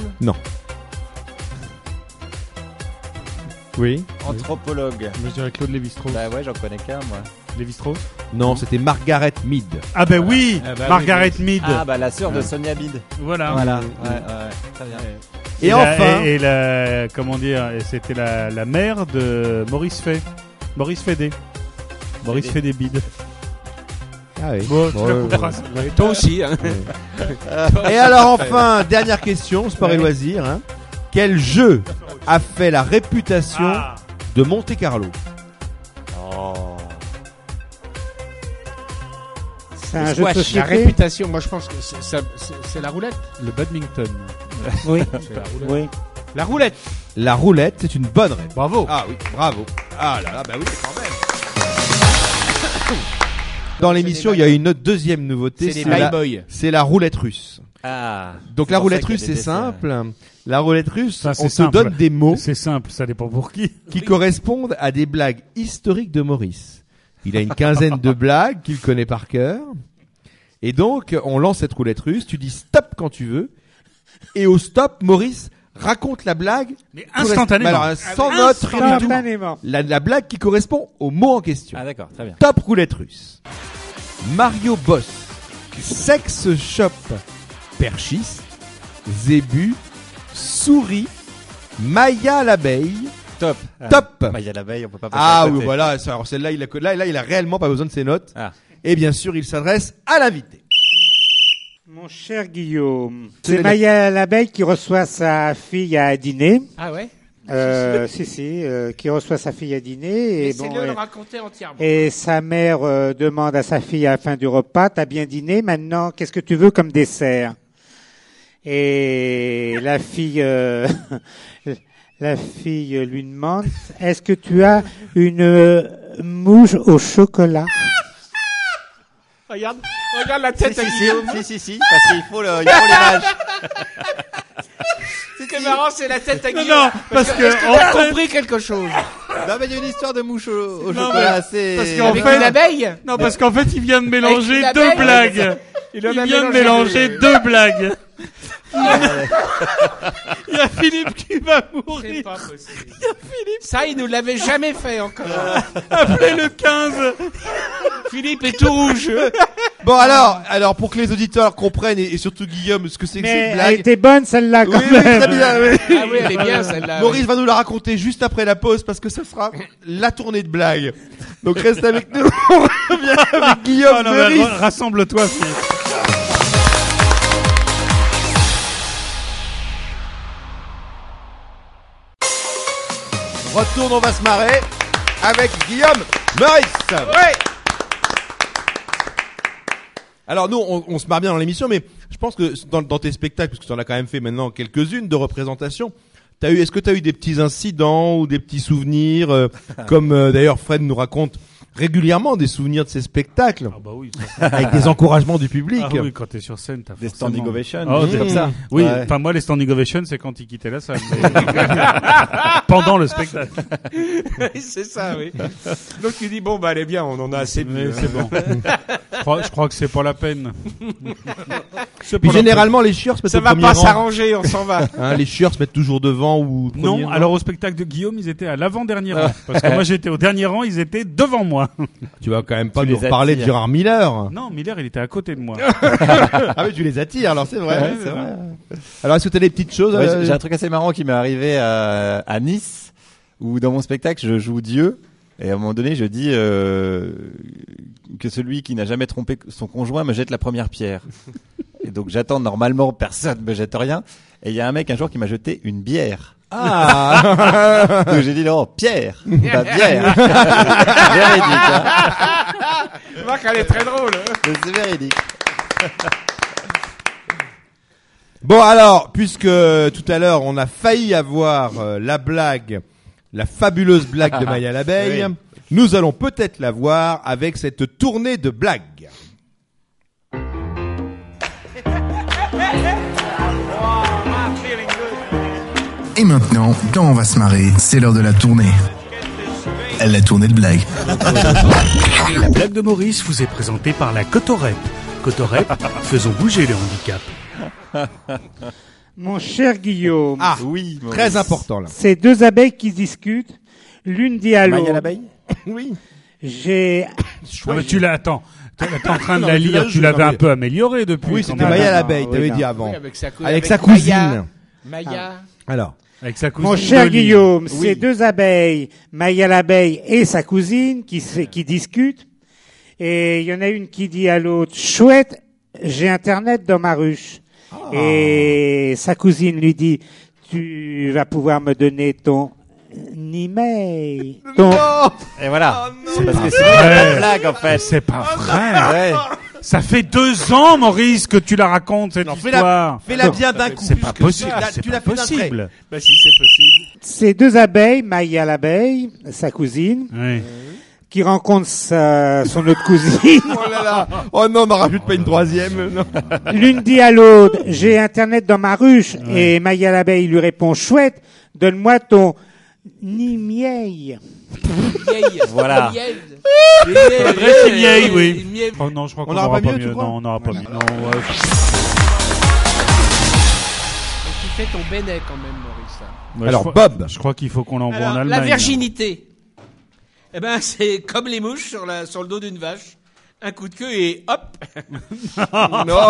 Oui. Anthropologue. Moi, je dirais Claude Lévi-Strauss. Bah ouais, j'en connais qu'un, moi. Lévi-Strauss. Non, c'était Margaret Mead. Ah ben oui, Ah bah Margaret oui, Mead. Ah, bah la sœur de Sonia Bide. Voilà. Voilà. Ouais. Très bien. Et enfin, et la comment dire, et c'était la mère de Maurice Fay. Maurice Fédé. Maurice Fédé Bide. ah oui. Bon, tu Bon, la ouais, couperas. Ouais, toi aussi. Hein. Et alors enfin, dernière question, sport et loisirs. Hein. Quel jeu a fait la réputation Ah. de Monte Carlo? C'est un jeu de Squash, la société. réputation. Moi, je pense que c'est la roulette. Le badminton. Oui. C'est la roulette. Oui. La roulette. La roulette, c'est une bonne réponse. Bravo. Ah oui, bravo. Ah là là, bah oui, quand même. Dans l'émission, il y a une autre deuxième nouveauté. C'est les boys. C'est la roulette russe. Ah. Donc C'est la pour roulette ça qu'il y a russe, des c'est dessins. simple. La roulette russe, Ça, c'est on te simple. donne des mots C'est simple, ça dépend pour qui. qui correspondent à des blagues historiques de Maurice. Il a une quinzaine de blagues qu'il connaît par cœur. Et donc, on lance cette roulette russe, tu dis stop quand tu veux. Et au stop, Maurice raconte la blague. Mais instantanément. Alors, sans note, rien du tout. Instantanément. La blague qui correspond au mot en question. Ah d'accord, très bien. Top roulette russe. Mario Boss. Sex Shop. Perchis. Zébu. Souris. Maya l'abeille. Top. Top. Bah, il y a l'abeille, on peut pas passer Ah à oui, côté. voilà. Alors celle-là, il a réellement pas besoin de ses notes. Ah. Et bien sûr, il s'adresse à l'invité. Mon Mon cher Guillaume, C'est c'est Maya l'abeille qui reçoit sa fille à dîner. Ah ouais? Qui reçoit sa fille à dîner. Et bon, Laissez-le le raconter entièrement. et sa mère demande à sa fille à la fin du repas, t'as bien dîné, maintenant qu'est-ce que tu veux comme dessert? Et la fille, la fille lui demande, est-ce que tu as une mouche au chocolat? Regarde la tête à Guillaume. Si, parce qu'il faut l'image. Ce qui est marrant, c'est la tête à Guillaume. Non, parce que, Est-ce que t'as compris quelque chose? Non, mais il y a une histoire de mouche au chocolat, c'est... parce qu'en Avec fait- une abeille? Non, parce qu'en fait, il vient de mélanger Avec une deux abeille. blagues. Il vient de mélanger deux blagues. Il y a Philippe qui va C'est mourir. pas possible. Ça, il nous l'avait jamais fait encore. Appelez le 15. Philippe est tout rouge. Bon alors pour que les auditeurs comprennent et surtout Guillaume ce que c'est que Mais cette elle blague. était bonne celle-là Oui, quand oui, même. très bien. Oui. Ah oui, elle est bien celle-là. Maurice va nous la raconter juste après la pause parce que ce sera la tournée de blagues. Donc reste avec nous. On revient avec Guillaume Oh non, mais Meurice. rassemble-toi, Philippe. Retourne, on va se marrer avec Guillaume Meurice. Ouais. Alors nous, on se marre bien dans l'émission, mais je pense que dans tes spectacles, parce que tu en as quand même fait maintenant quelques-unes de représentations, est-ce que tu as eu des petits incidents ou des petits souvenirs, comme d'ailleurs Fred nous raconte régulièrement des souvenirs de ses spectacles, Ah bah oui. avec des encouragements du public. Ah oui, quand t'es sur scène, t'as Des forcément... standing ovations, Oh, des des- comme ça. Oui, Ouais. enfin moi les standing ovations c'est quand il quittait la salle. Mais- Pendant le spectacle. C'est ça, oui. Donc tu dis, bon, bah, elle est bien, on en a assez Mais vu. c'est bon. Je crois que c'est pas la peine. C'est Puis pas la généralement, les chieurs se mettent Ça au va premier pas rang. s'arranger, on s'en va. Hein, les chieurs se mettent toujours devant ou au peine. premier Non, rang. alors au spectacle de Guillaume, ils étaient à l'avant-dernier rang. Parce que moi j'étais au dernier rang, ils étaient devant moi. Tu vas quand même pas Tu nous les reparler de attires. Gérard Miller. Non, Miller, il était à côté de moi. Ah oui, tu les attires, alors c'est vrai. Ouais, c'est vrai. Alors est-ce que tu as des petites choses Ouais, j'ai un truc assez marrant qui m'est arrivé à Nice, où dans mon spectacle, je joue Dieu, et à un moment donné, je dis que celui qui n'a jamais trompé son conjoint me jette la première pierre. Et donc j'attends, normalement, personne me jette rien, et il y a un mec un jour qui m'a jeté une bière. Ah Donc j'ai dit non, Pierre, pas bière. Véridique, hein. Remarque, elle est très drôle. C'est véridique. Bon alors, puisque tout à l'heure on a failli avoir la blague, la fabuleuse blague de Maya l'abeille, Oui. nous allons peut-être la voir avec cette tournée de blagues. Et maintenant, quand on va se marrer, c'est l'heure de la tournée. La tournée de blagues. La blague de Maurice vous est présentée par la Cotorep. Cotorep, faisons bouger les handicaps. Mon cher Guillaume, Ah, Oui, Maurice. très important là. c'est deux abeilles qui discutent. L'une dit à Maya l'autre, l'abeille. Oui. j'ai Ah, mais tu l'as, attends. T'es en train de Non, la mais tu lire, l'as tu l'avais joué, un peu amélioré depuis. Oui, quand c'était même. Maya non, l'abeille, oui, t'avais non. dit avant. Oui, avec sa Avec cousine. sa cousine. Maya. Alors, Avec sa cousine. Mon cher Dolly. Guillaume, Oui. c'est deux abeilles, Maya l'abeille et sa cousine, qui discutent. Et il y en a une qui dit à l'autre, chouette, j'ai Internet dans ma ruche. Et sa cousine lui dit, tu vas pouvoir me donner ton email. Ton... Et voilà. Oh, Parce que c'est vrai. une blague, en fait. C'est pas vrai. Ouais. Ça fait 2 ans, Maurice, que tu la racontes, cette non, histoire. fais-la bien d'un coup. C'est pas puisque possible. tu C'est l'as pas fait d'un trait. possible. Bah si, c'est possible. Ces deux abeilles, Maya l'abeille, sa cousine, Oui. qui rencontre son autre cousine. Oh là là. Oh non, n'en rajoute pas une troisième. Non. L'une dit à l'autre, j'ai Internet dans ma ruche. Et Maya l'abeille lui répond, chouette, donne-moi ton email. Vieille. Voilà. Adresse email, oui. Oh non, je crois qu'on n'aura n'aura pas pas mieux, tu mieux. crois Non, on n'aura pas mieux. Non, ouais. Donc tu fais ton bénet quand même, Maurice. hein. Ouais, Alors, je crois- Bob. Je crois qu'il faut qu'on l'envoie en Alors, Allemagne. la virginité. Eh ben, c'est comme les mouches sur le dos d'une vache. Un coup de queue et hop. Non.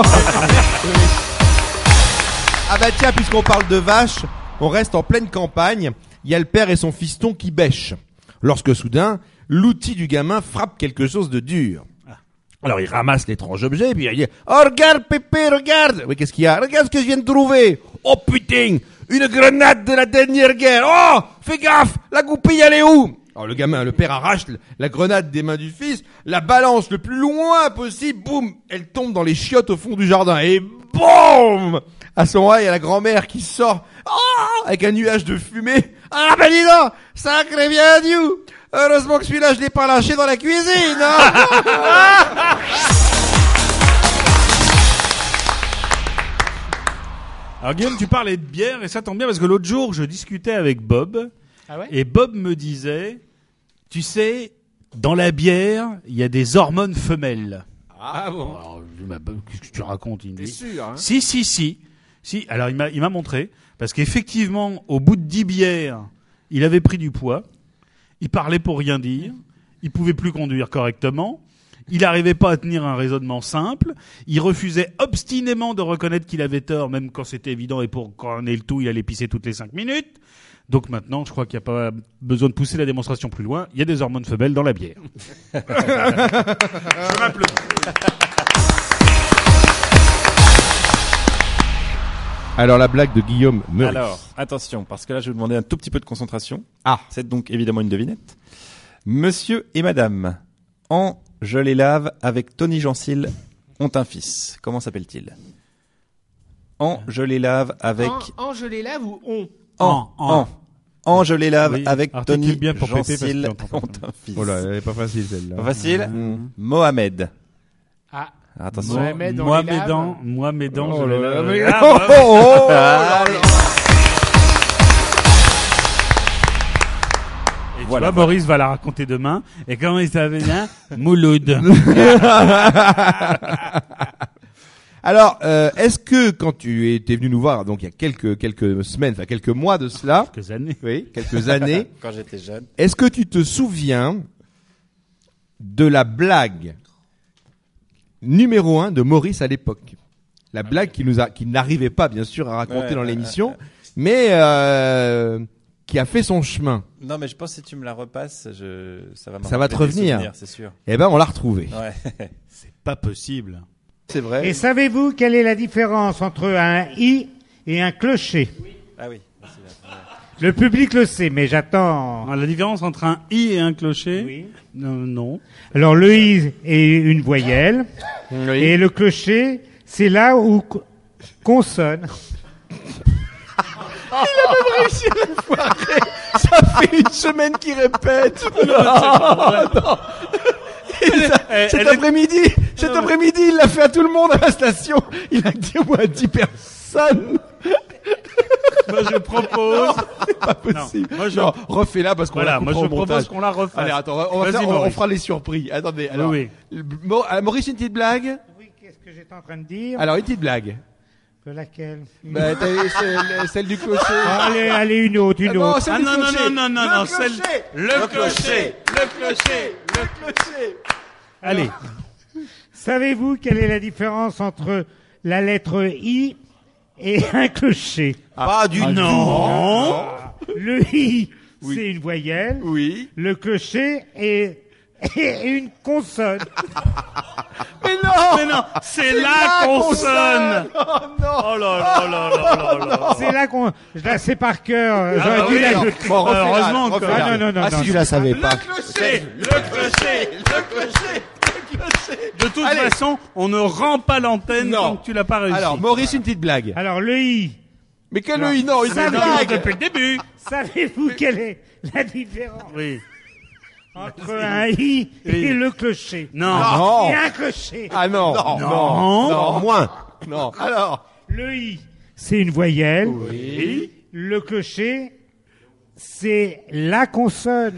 Ah bah tiens, puisqu'on parle de vaches, on reste en pleine campagne. Il y a le père et son fiston qui bêchent. Lorsque soudain, l'outil du gamin frappe quelque chose de dur. Alors il ramasse l'étrange objet, puis il dit « Oh regarde Pépé, regarde !» « Oui, qu'est-ce qu'il y a ? Regarde ce que je viens de trouver !»« Oh putain, une grenade de la dernière guerre !»« Oh, fais gaffe, la goupille elle est où ?» Alors le père arrache la grenade des mains du fils, la balance le plus loin possible, boum, elle tombe dans les chiottes au fond du jardin, et boum ! À ce moment-là, il y a la grand-mère qui sort, avec un nuage de fumée. Ah ben dis donc, sacré bien Dieu ! Heureusement que celui-là, je l'ai pas lâché dans la cuisine, hein. Alors Guillaume, tu parlais de bière et ça tombe bien parce que l'autre jour, je discutais avec Bob et Bob me disait, tu sais, dans la bière, il y a des hormones femelles. Ah bon. Alors, qu'est-ce que tu racontes, il me T'es dit. sûr, hein? Si. Alors il m'a montré parce qu'effectivement, au bout de 10 bières, il avait pris du poids. Il parlait pour rien dire. Il pouvait plus conduire correctement. Il n'arrivait pas à tenir un raisonnement simple. Il refusait obstinément de reconnaître qu'il avait tort, même quand c'était évident. Et pour corner le tout, il allait pisser toutes les 5 minutes. Donc maintenant, je crois qu'il n'y a pas besoin de pousser la démonstration plus loin. Il y a des hormones femelles dans la bière. Je m'applaudis. Alors la blague de Guillaume Meurice. Alors, attention, parce que là, je vais vous demander un tout petit peu de concentration. Ah. C'est donc évidemment une devinette. Monsieur et madame, en Je les lave avec Tony Gensil, ont un fils. Comment s'appelle-t-il? En Je les lave avec... En je les lave ou on? En Je les lave Oui, avec articule Tony bien pour péter parce Gensil, que t'entends ont pas. un fils. Oh là, elle est pas facile celle-là. Pas facile? Mohamed. Ah. Attention. Mohamed, on Moi, les lave. mes dents, Oh je les là là, lave. mais- Ah, oh, bah, oh, oh, Allez. Et tu Voilà, vois, Boris va la raconter demain. Et comment il s'appelle bien? Mouloud. Alors, est-ce que quand tu étais venu nous voir, donc il y a quelques semaines, enfin quelques mois de cela, Quelques années. oui, quelques années, Quand j'étais jeune. est-ce que tu te souviens de la blague numéro 1 de Maurice à l'époque? La blague qui n'arrivait pas, bien sûr, à raconter Ouais, dans l'émission, mais qui a fait son chemin. Non, mais je pense que si tu me la repasses, ça va me Ça va te rappeler des revenir. souvenirs, c'est sûr. Eh ben, on l'a retrouvé. Ouais. C'est pas possible. C'est vrai. Et savez-vous quelle est la différence entre un i et un clocher? Ah oui. Le public le sait, mais j'attends. Alors, la différence entre un i et un clocher? Oui. Non. Alors le i est une voyelle et le clocher, c'est là où consonne. Ça fait une semaine qu'il répète. Cet après-midi, il l'a fait à tout le monde à la station. Il a dit au moins 10 personnes. Moi, je propose. C'est pas possible. Non, moi, je- Non, refais-la parce qu'on Voilà, la moi, coupera je au montage. propose qu'on la refasse. Allez, attends, on va Vas-y, faire, on Maurice. fera les surprises. Attendez, alors. Oui. Maurice, une petite blague? Oui, qu'est-ce que j'étais en train de dire? Alors, une petite blague. De laquelle? Bah, celle du clocher. Allez, une autre, une Non, autre. celle Ah du non, clocher. non, Le celle... clocher. Le clocher. Allez. Savez-vous quelle est la différence entre la lettre I et un clocher? Pas du Non. Le I, c'est une voyelle. Oui. Le clocher est une consonne. Mais non! Mais non, c'est la consonne. Oh non! Oh là là. C'est là qu'on, je la sais par cœur. J'aurais bah dû oui, la alors. jeter. Bon, refais-la, Heureusement que- refais-la. Ah, non. Ah, si tu la savais pas. De toute Allez. façon, on ne rend pas l'antenne Non. tant que tu l'as pas réussi. Alors, Maurice, une petite blague. Alors, le I. Mais quel œil? Non, une Ça petite va, blague. Depuis le début. Savez-vous quelle est la différence Oui. entre un I et le clocher? Non. Non. Et un clocher. Ah non. Non, moins. Non. Alors. Le I, c'est une voyelle. Oui. Le clocher, c'est la consonne.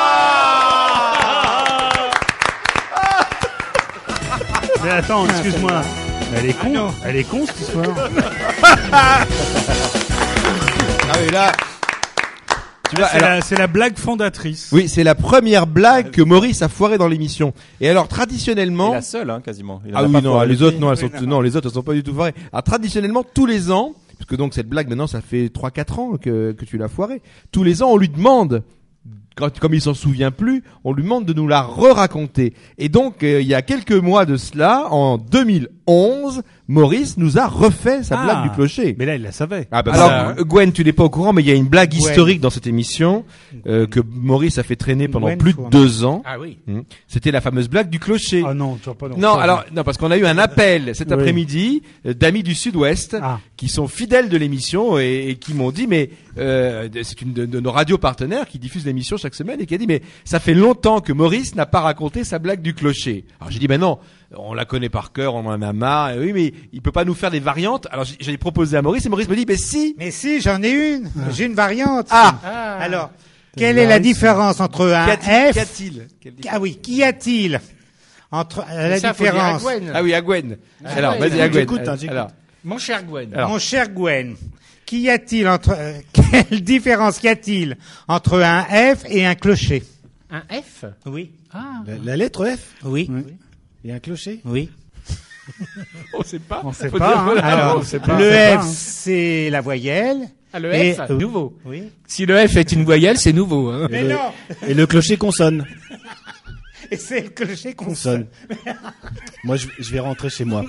Mais attends, excuse-moi. Elle est con. Elle est con, cette histoire. Ah oui, là. Tu vois, alors, C'est la blague fondatrice. oui, c'est la première blague que Maurice a foirée dans l'émission. Et alors, traditionnellement. Et la seule, hein, quasiment. Il en Ah a oui, pas non, foiré les depuis. autres, non, les autres, elles sont pas du tout foirées. Alors, traditionnellement, tous les ans, parce que donc cette blague, maintenant, ça fait 3-4 ans que tu l'as foirée. Tous les ans, on lui demande comme il s'en souvient plus, on lui demande de nous la re-raconter. Et donc, il y a quelques mois de cela, en 2011, Maurice nous a refait sa blague du clocher. Mais là, il la savait. Ah bah Alors, voilà. Gwen, tu n'es pas au courant, mais il y a une blague Gwen. historique dans cette émission que Maurice a fait traîner pendant Gwen plus de Fournier. 2 ans. Ah oui. C'était la fameuse blague du clocher. Ah non, tu vois pas. Non, alors non, parce qu'on a eu un appel cet Oui. après-midi d'amis du Sud-Ouest Ah. qui sont fidèles de l'émission et qui m'ont dit mais c'est une de nos radios partenaires qui diffuse l'émission chaque semaine et qui a dit mais ça fait longtemps que Maurice n'a pas raconté sa blague du clocher. Alors j'ai dit ben non, on la connaît par cœur, on en a marre. Et oui, mais il peut pas nous faire des variantes. Alors j'ai proposé à Maurice et Maurice me dit ben si. Mais si, j'en ai une. J'ai une variante. Ah. Alors, quelle est la différence entre un F Qu'a-t-il Ah oui, qu'y a-t-il entre la Ça, faut dire à différence Gwen. Ah oui, à Gwen. Alors ouais, vas-y à Gwen. j'écoute, j'écoute. Alors, Mon cher Gwen. Alors. Mon cher Gwen, qu'y a-t-il entre quelle différence qu'y a-t-il entre un F et un clocher? Un F. Oui. Ah. La lettre F Oui. et un clocher. Oui. on sait pas. On sait Faut pas, dire, hein. voilà. Alors, on sait pas, le on sait F, pas, hein. c'est la voyelle. Ah, le Et- F, nouveau. Oui. Si le F est une voyelle, c'est nouveau. Hein. Mais non. Et le clocher consonne. Et c'est le clocher qu'on Consonne. Moi, je vais rentrer chez moi.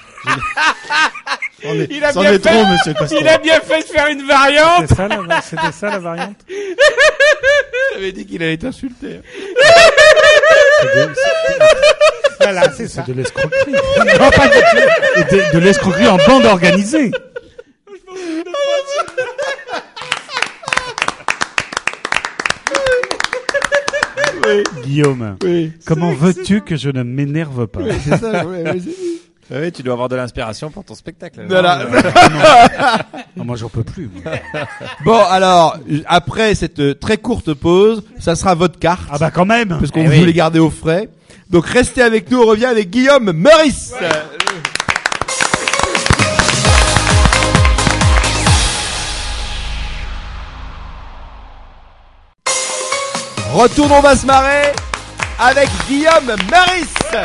Il a C'en bien est fait. trop, monsieur Costa. Il a bien fait de faire une variante. C'était ça la variante. J'avais dit qu'il allait t'insulter. Voilà, c'est ça. C'est de l'escroquerie. Et de l'escroquerie en bande organisée. Guillaume, comment veux-tu que je ne m'énerve pas? C'est ça, vas-y. Oui, tu dois avoir de l'inspiration pour ton spectacle. Voilà. Ah, moi, j'en peux plus. moi. Bon, alors, après cette très courte pause, ça sera votre carte. Ah bah quand même. Parce qu'on Eh voulait oui. garder au frais. Donc restez avec nous, on revient avec Guillaume Meurice. Retourne, on va se marrer avec Guillaume Meurice.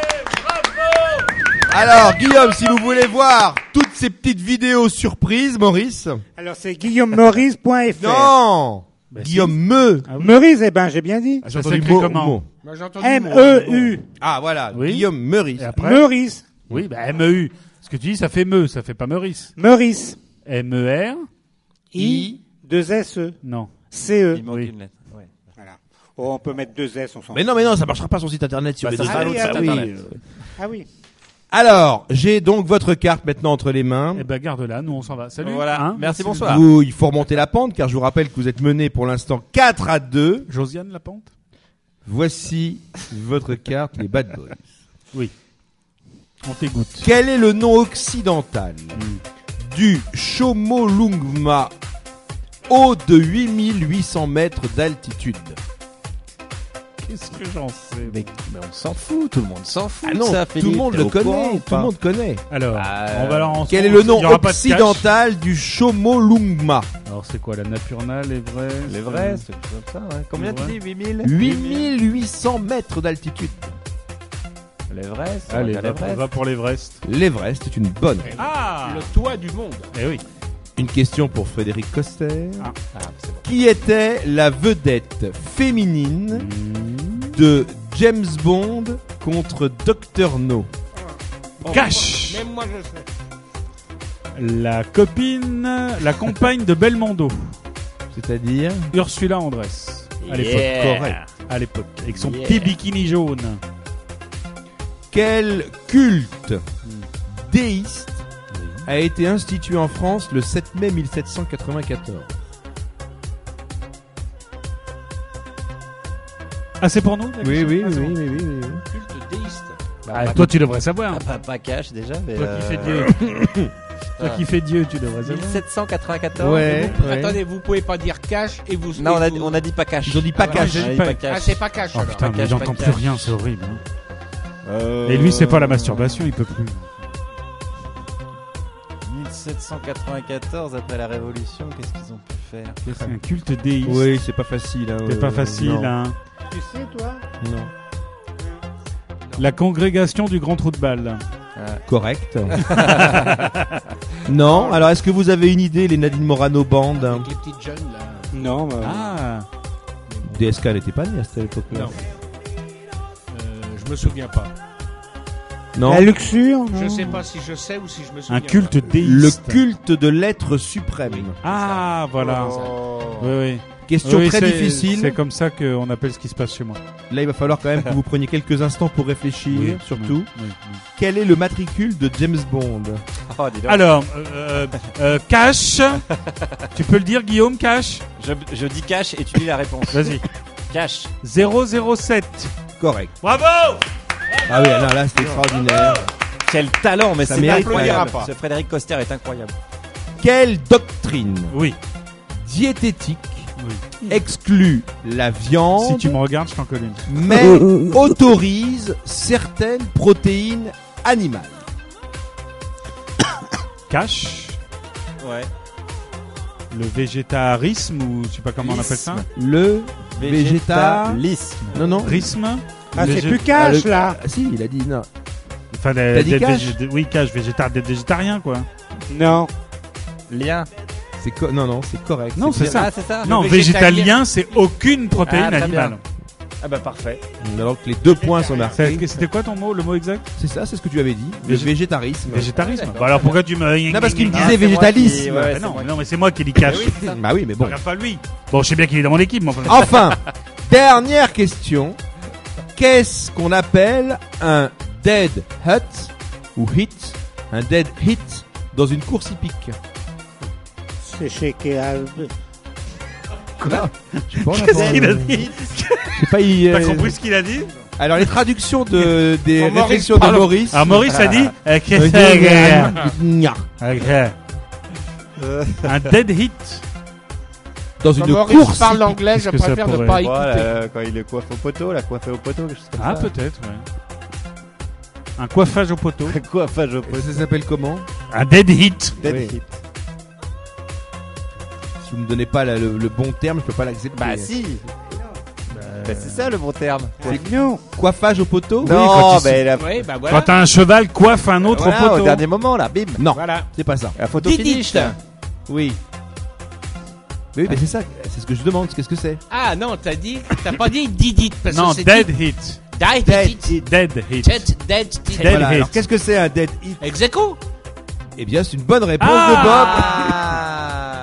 Alors Guillaume, si vous voulez voir toutes ces petites vidéos surprises, Maurice. Alors, c'est guillaumemeurice.fr. Non, Bah, Guillaume Me. Meurice, eh ben, j'ai bien dit. Ça entendu s'écrit mot- comment mot. Moi, j'ai entendu M-E-U. Ah voilà, Oui. Guillaume Meurice. Et après Meurice. Oui, bah M-E-U. Ce que tu dis, ça fait me, ça fait pas Meurice. Meurice. M-E-R I. 2 S-E. Non. C-E. Il manque Oui. une lettre. Ouais. Voilà. Oh, on peut mettre 2 S, on s'en Mais non, ça marchera pas sur site internet sur Bah, les ça deux. sera Ah l'autre oui, site ah oui. internet. Ah oui. Alors, j'ai donc votre carte maintenant entre les mains. Eh ben garde-la, nous on s'en va. Salut. Voilà. Hein Merci, bonsoir. Il faut remonter la pente car je vous rappelle que vous êtes mené pour l'instant 4-2. Josiane Lapente. Voici votre carte, les Bad Boys. Oui. On t'égoutte. Quel est le nom occidental du Chomolungma, haut de 8800 mètres d'altitude? Qu'est-ce que j'en sais? Mais on s'en fout, tout le monde s'en fout. Ah non, ça, tout Philippe, le monde t'es le au courant connaît, ou tout pas le monde connaît. Alors, on va alors Quel est le nom il y aura pas de cash. occidental du Chomolungma? Alors c'est quoi la Napurna, l'Everest? L'Everest, quelque chose comme ça. Ouais. Combien tu Ouais. dis 8000 8800 mètres d'altitude. L'Everest. Allez, on va dire on va pour l'Everest. L'Everest est une bonne réponse. Ah. Le toit du monde. Eh oui. Une question pour Frédéric Coster. Ah. c'est bon. Qui était la vedette féminine de James Bond contre Dr No? Cash. Même moi, je sais. La copine, la compagne de Belmondo, C'est-à-dire Ursula Andress. À l'époque, Yeah. correct. À l'époque, avec son Yeah. petit bikini jaune. quel culte déiste a été institué en France le 7 mai 1794? Ah, c'est pour nous? la Oui, question oui, Ah, c'est oui, bon. oui, oui, oui. Culte déiste. Ah, toi, tu devrais savoir. Pas cash déjà, mais. Toi qui fais Dieu. Toi qui fais Dieu, tu devrais savoir. 1794. Ouais, ouais. Attendez, vous pouvez pas dire cash et vous. Non, et vous- on a dit pas cash. Ils ont dit pas Ah, cash. j'ai On a dit dit pas- pas cash. Ah, c'est pas cash. Oh alors. putain, mais cash, il entend pas plus cash. rien, c'est horrible. hein. Et lui, c'est pas la masturbation, il peut plus. 1794 après la Révolution, qu'est-ce qu'ils ont pu faire? C'est un culte déiste. Oui, c'est pas facile. Hein, C'est pas facile, non. hein. Tu sais, toi? Non. La congrégation du Grand Trou de Balle. Correct. Non. Alors, est-ce que vous avez une idée, les Nadine Morano Band? Avec les petites jeunes là. Non, Ah. DSK n'était pas né à cette époque-là. Non. Je me souviens pas. Non. La luxure, Je non. sais pas si je sais ou si je me souviens. Un culte Le déiste. culte de l'être suprême. Ah, voilà. Oui, oui. Question Oui, très c'est- difficile. C'est comme ça qu'on appelle ce qui se passe chez moi. Là, il va falloir quand même que vous preniez quelques instants pour réfléchir, Oui, surtout. oui, oui. Quel est le matricule de James Bond? Oh, dis donc. Alors, Cash. Tu peux le dire, Guillaume, Cash? Je dis cash et tu dis la réponse. Vas-y. Cash. 007. Correct. Bravo! Ah oui, là, c'est extraordinaire. Quel talent, mais Ça c'est mérite incroyable. pas. Ce Frédéric Coster est incroyable. Quelle doctrine Oui. diététique Oui. exclut la viande, Si tu me regardes, je t'en connais une. mais autorise certaines protéines animales? Cash. Ouais. Le végétarisme, ou je sais pas comment on appelle ça. Le végétal... Végétalisme. Non. Risme. Ah, c'est Végé- plus cash, là. Ah, si, il a dit non. Enfin, T'as dit cash oui, cash, d'être végétarien, quoi. Non. Lien. Non, c'est correct. Non, c'est bien. ça. Ah, c'est ça. Non, végétalien, c'est aucune protéine Ah, très animale. Ah bah parfait. Alors que les 2 points sont marqués. C'était quoi ton mot, le mot exact? C'est ça, c'est ce que tu avais dit. Le végétarisme. Végétarisme. Bon, alors pourquoi tu me... Non, parce qu'il me Ah, disait c'est moi végétalisme. qui- ouais, Ah, non, c'est non, mais c'est moi qui dis cash. Bah oui, mais bon. Regarde pas lui. Bon, je sais bien qu'il est dans mon équipe, mais enfin... Enfin, dernière question. Qu'est-ce qu'on appelle un dead hit ou hit? Un dead hit dans une course hippique. C'est chez Keal. Qu'est-ce qu'il a dit? Je sais pas, T'as compris ce qu'il a dit? Alors les traductions des Maurice réflexions de parle- Maurice. Alors Maurice a dit... Gna. Un dead hit. Dans Quand une Maurice course parle hippique. l'anglais, je Qu'est-ce que ça préfère ne pourrait pas être écouter. Voilà, quand il le coiffe au poteau, la coiffe au poteau, quelque chose comme Ah, ça. peut-être, ouais. Un coiffage au poteau. Coiffage au poteau. Ça s'appelle comment? Un dead hit. Dead Oui. hit. Si vous me donnez pas le bon terme, je peux pas l'accepter. Bah si. Bah, c'est ça le bon terme. Non. Coiffage au poteau? Non, mais la... Oui, bah voilà. Quand un cheval coiffe un autre voilà, au poteau. au dernier moment là, bim. Non, Voilà. c'est pas ça. La photo Didit. finish. Oui. Mais oui, mais c'est ça, c'est ce que je demande, qu'est-ce que c'est? Ah non, t'as pas dit didit parce Non, que c'est dead hit. Dead hit. Dead hit. Dead hit. Dead Voilà, hit. alors qu'est-ce que c'est un dead hit? Ex aequo. Eh bien, c'est une bonne réponse Ah.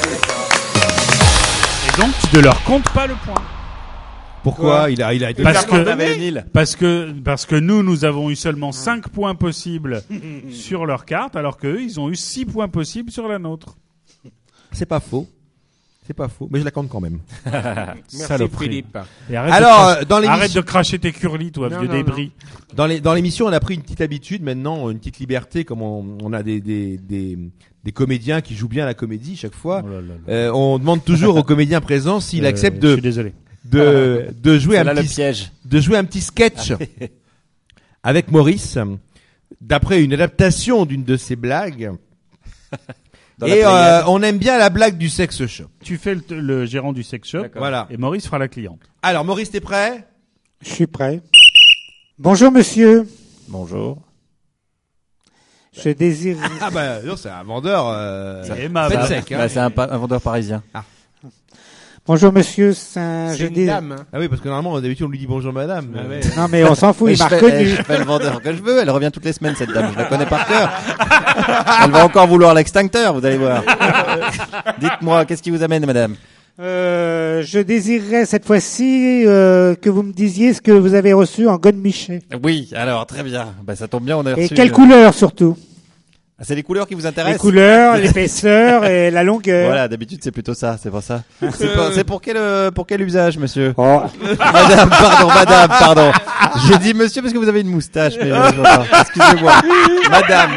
Et donc, tu ne leur comptes pas le point. de Bob. Pourquoi? Il a été... Parce que, avait une île. parce que nous avons eu seulement 5 points possibles sur leur carte, alors qu'eux, ils ont eu 6 points possibles sur la nôtre. C'est pas faux. C'est pas faux, mais je la compte quand même. Merci Saloperie. Philippe. Et arrête Alors, de cracher, dans l'émission- arrête de cracher tes curlis, toi, Non, vieux non, débris. Dans l'émission, on a pris une petite habitude maintenant, une petite liberté, comme on a des comédiens qui jouent bien la comédie chaque fois. Oh là là là. On demande toujours aux comédiens présents s'il accepte Je suis désolé. de jouer C'est un là le petit piège. de jouer un petit sketch avec Maurice, d'après une adaptation d'une de ses blagues. Dans la Et Pléiade. on aime bien la blague du sex shop. Tu fais le gérant du sex shop, D'accord. Voilà. et Maurice fera la cliente. Alors Maurice, t'es prêt? Je suis prêt. Bonjour, monsieur. Bonjour. Je désire... Ah bah non, c'est un vendeur. aimable. Faites sec. Hein. Bah, c'est un vendeur parisien. Bonjour, monsieur. C'est une dame. hein. Ah oui, parce que normalement d'habitude on lui dit bonjour madame. Ah ouais. Non, mais on s'en fout, il je m'a fais, reconnu. je fais le vendeur que je veux. Elle revient toutes les semaines, cette dame. Je la connais par cœur. Elle va encore vouloir l'extincteur, vous allez voir. Dites-moi, qu'est-ce qui vous amène, madame? Je désirerais cette fois-ci que vous me disiez ce que vous avez reçu en godemiché. Oui, alors, très bien. Bah, ça tombe bien, on a Et reçu... quelle couleur surtout? Ah, c'est les couleurs qui vous Les intéressent? couleurs, l'épaisseur et la longueur. Voilà, d'habitude, c'est plutôt ça, c'est pour ça. C'est pour quel usage, monsieur? Oh, Madame, pardon. J'ai dit monsieur parce que vous avez une moustache, mais je vois pas. Excusez-moi. Madame.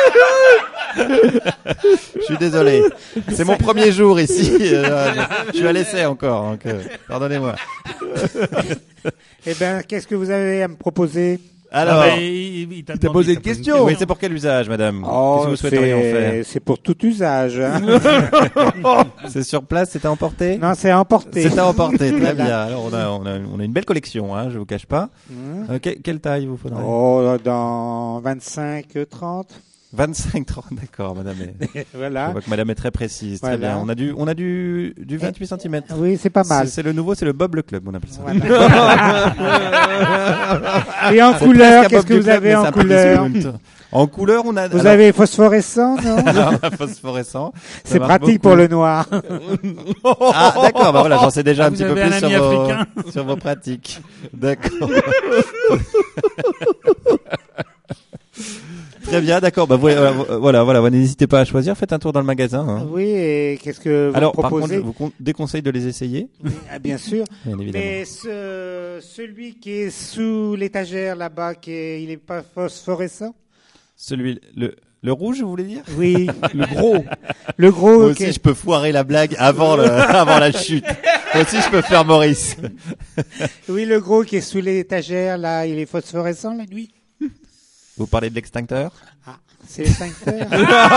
Je suis désolé. C'est mon premier jour ici. Je suis à l'essai encore, donc pardonnez-moi. eh ben, qu'est-ce que vous avez à me proposer? Alors, Ah, mais il t'a posé une question. oui, c'est pour quel usage, madame? Qu'est-ce Oh, que vous souhaiteriez en faire? c'est pour tout usage. Hein. C'est sur place, c'est à emporter? Non, c'est à emporter. C'est à emporter, très bien. Alors, on a une belle collection, hein, je vous cache pas. Quelle taille vous faudrait? Oh, dans 25, 30. 25-30, d'accord, madame. Je Voilà. vois que madame est très précise. Très Voilà. bien. On a du 28 cm. Oui, c'est pas mal. C'est le nouveau, c'est le Bob le Club, on appelle ça. Et en C'est couleur, presque un qu'est-ce Bob que du vous Club, avez mais en c'est un peu couleur? discount. En couleur, on a. Vous avez phosphorescent, non? phosphorescent. Ça C'est marche pratique beaucoup. pour le noir. Ah, d'accord, bah voilà, j'en sais déjà un Vous petit peu avez un plus ami africain sur vos pratiques. D'accord. Très bien, d'accord. Bah voilà, n'hésitez pas à choisir. Faites un tour dans le magasin. Hein. Oui, et qu'est-ce que vous Alors, par contre, proposez? je vous déconseille de les essayer, Ah, bien sûr. bien évidemment. Mais celui qui est sous l'étagère là-bas, il est pas phosphorescent? Celui, le rouge, vous voulez dire? Oui. Le gros. Le gros. Moi aussi, je peux foirer la blague avant la chute. Moi aussi, je peux faire Maurice. Oui, le gros qui est sous l'étagère là, il est phosphorescent la nuit? Vous parlez de l'extincteur? Ah, c'est l'extincteur.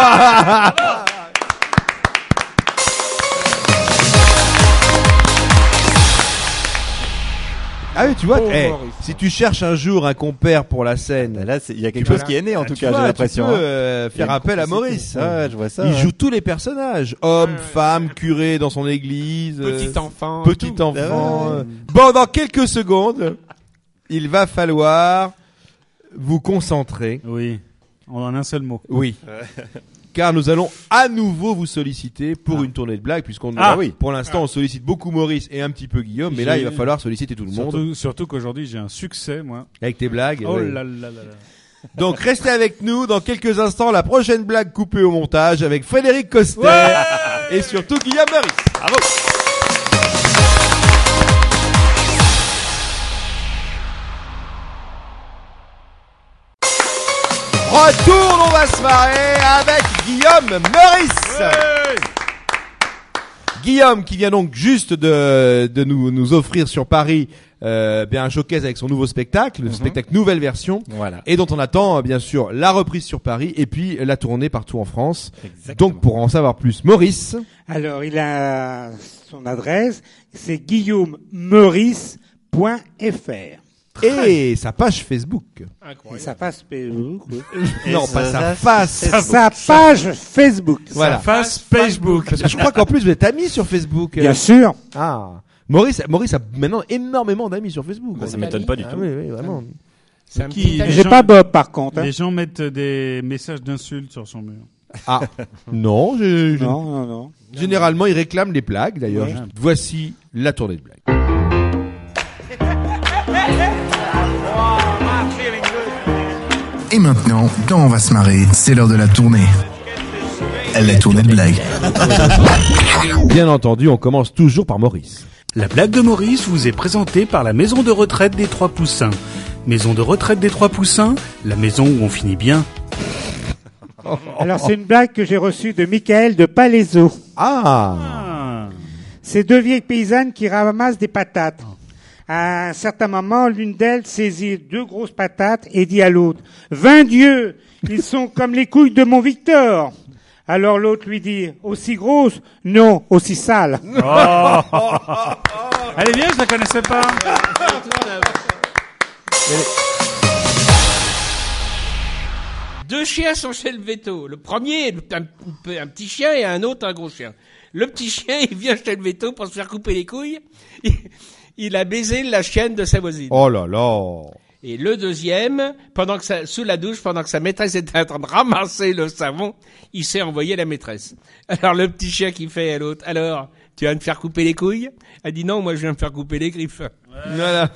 Ah oui, tu vois, Oh, eh, Maurice. si tu cherches un jour un compère pour la scène, Là, il y a quelque chose qui est né, en tout tu cas, vois, j'ai l'impression. tu peux, hein. Il y a faire une appel à complicité. Maurice. Ouais, je vois ça. Il ouais. joue tous les personnages. Homme, femme, curé dans son église. Petit enfant. Petit tout. enfant. Bon, dans quelques secondes, il va falloir vous concentrer. Oui, en un seul mot. Oui. Car nous allons à nouveau vous solliciter pour une tournée de blagues, puisqu'on oui. pour l'instant on sollicite beaucoup Maurice et un petit peu Guillaume, mais là J'ai- il va falloir solliciter tout le monde Surtout qu'aujourd'hui j'ai un succès, moi. avec tes blagues. Oh ouais. là là là là. Donc restez avec nous dans quelques instants, la prochaine blague coupée au montage avec Frédéric Coster et surtout Guillaume Meurice. Bravo. Retourne, on va se marrer avec Guillaume Meurice. Guillaume qui vient donc juste de nous offrir sur Paris bien un showcase avec son nouveau spectacle, le spectacle nouvelle version, Voilà. et dont on attend bien sûr la reprise sur Paris et puis la tournée partout en France. Exactement. Donc pour en savoir plus, Maurice. Alors, il a son adresse, c'est guillaumemeurice.fr. Et sa page Facebook. Et Incroyable. sa page Facebook. oui. Non, pas sa face. Sa page Facebook. Voilà. Face Facebook. Parce que je crois qu'en plus vous êtes amis sur Facebook. Bien sûr. Ah. Maurice a maintenant énormément d'amis sur Facebook. Ça m'étonne pas du Ah tout. oui, oui, vraiment. C'est un Qui- petit Les J'ai gens- pas Bob par contre. hein. Les gens mettent des messages d'insultes sur son mur. Ah. Non, Non. généralement ils réclament les blagues d'ailleurs. Ouais. Voici la tournée de blagues. Et maintenant, dans On va se marrer, c'est l'heure de la tournée. La tournée de blagues. Bien entendu, on commence toujours par Maurice. La blague de Maurice vous est présentée par la maison de retraite des Trois Poussins. Maison de retraite des Trois Poussins, la maison où on finit bien. Alors, c'est une blague que j'ai reçue de Michael de Palaiseau. Ah. Ah. C'est deux vieilles paysannes qui ramassent des patates. À un certain moment, l'une d'elles saisit deux grosses patates et dit à l'autre, « 20 dieux, ils sont comme les couilles de mon Victor !» Alors l'autre lui dit, « Aussi grosses? Non, aussi sales. Elle est bien, je la connaissais pas. Deux chiens sont chez le veto. Le premier, un petit chien et un autre, un gros chien. Le petit chien, il vient chez le veto pour se faire couper les couilles. Il a baisé la chienne de sa voisine. Oh là là. Et le deuxième, sous la douche, pendant que sa maîtresse était en train de ramasser le savon, il s'est envoyé la maîtresse. Alors le petit chien qui fait à l'autre, alors, tu vas me faire couper les couilles? Elle dit non, moi je viens me faire couper les griffes. Voilà.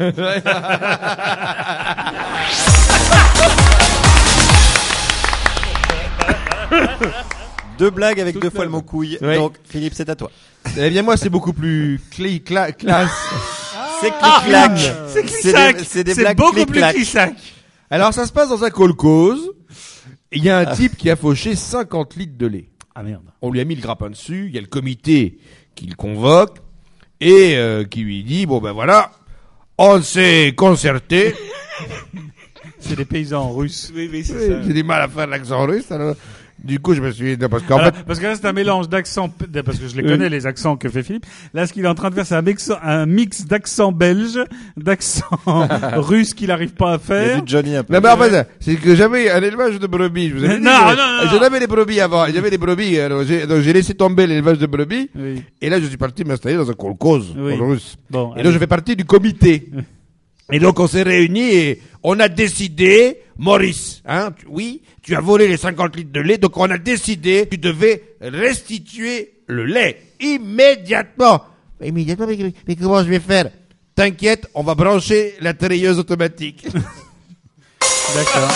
Deux blagues avec deux fois le mot couille. Oui. Donc, Philippe, c'est à toi. Eh bien moi c'est beaucoup plus classe. C'est clic-clac. C'est clic-clac. C'est des C'est blagues beaucoup plus clic-clac. clic-clac. Alors ça se passe dans un kolkhoz. Il y a un type qui a fauché 50 litres de lait. Ah merde. On lui a mis le grappin dessus. Il y a le comité qui le convoque et qui lui dit bon ben voilà, on s'est concerté. C'est des paysans russes. Oui, c'est J'ai du mal à faire l'accent russe. Alors, Du coup, je me suis dit, parce qu'en Alors, fait, parce que là, c'est un mélange d'accents, parce que je les connais, les accents que fait Philippe. Là, ce qu'il est en train de faire, c'est un mix d'accents belges, d'accents russes qu'il n'arrive pas à Il y a faire. du Johnny un peu. non, mais en fait, c'est que j'avais un élevage de brebis. Je vous avais dit, Non, j'avais- non, non. j'avais les brebis avant. J'avais les brebis. Alors donc j'ai laissé tomber l'élevage de brebis. Oui. Et là, je suis parti m'installer dans un kolkhoz Oui. russe. Bon. Et allez. donc, je fais partie du comité. Et donc, on s'est réunis et on a décidé, Maurice, hein, oui, tu as volé les 50 litres de lait, donc on a décidé, tu devais restituer le lait immédiatement. Immédiatement, mais comment je vais faire? T'inquiète, on va brancher la treilleuse automatique. D'accord.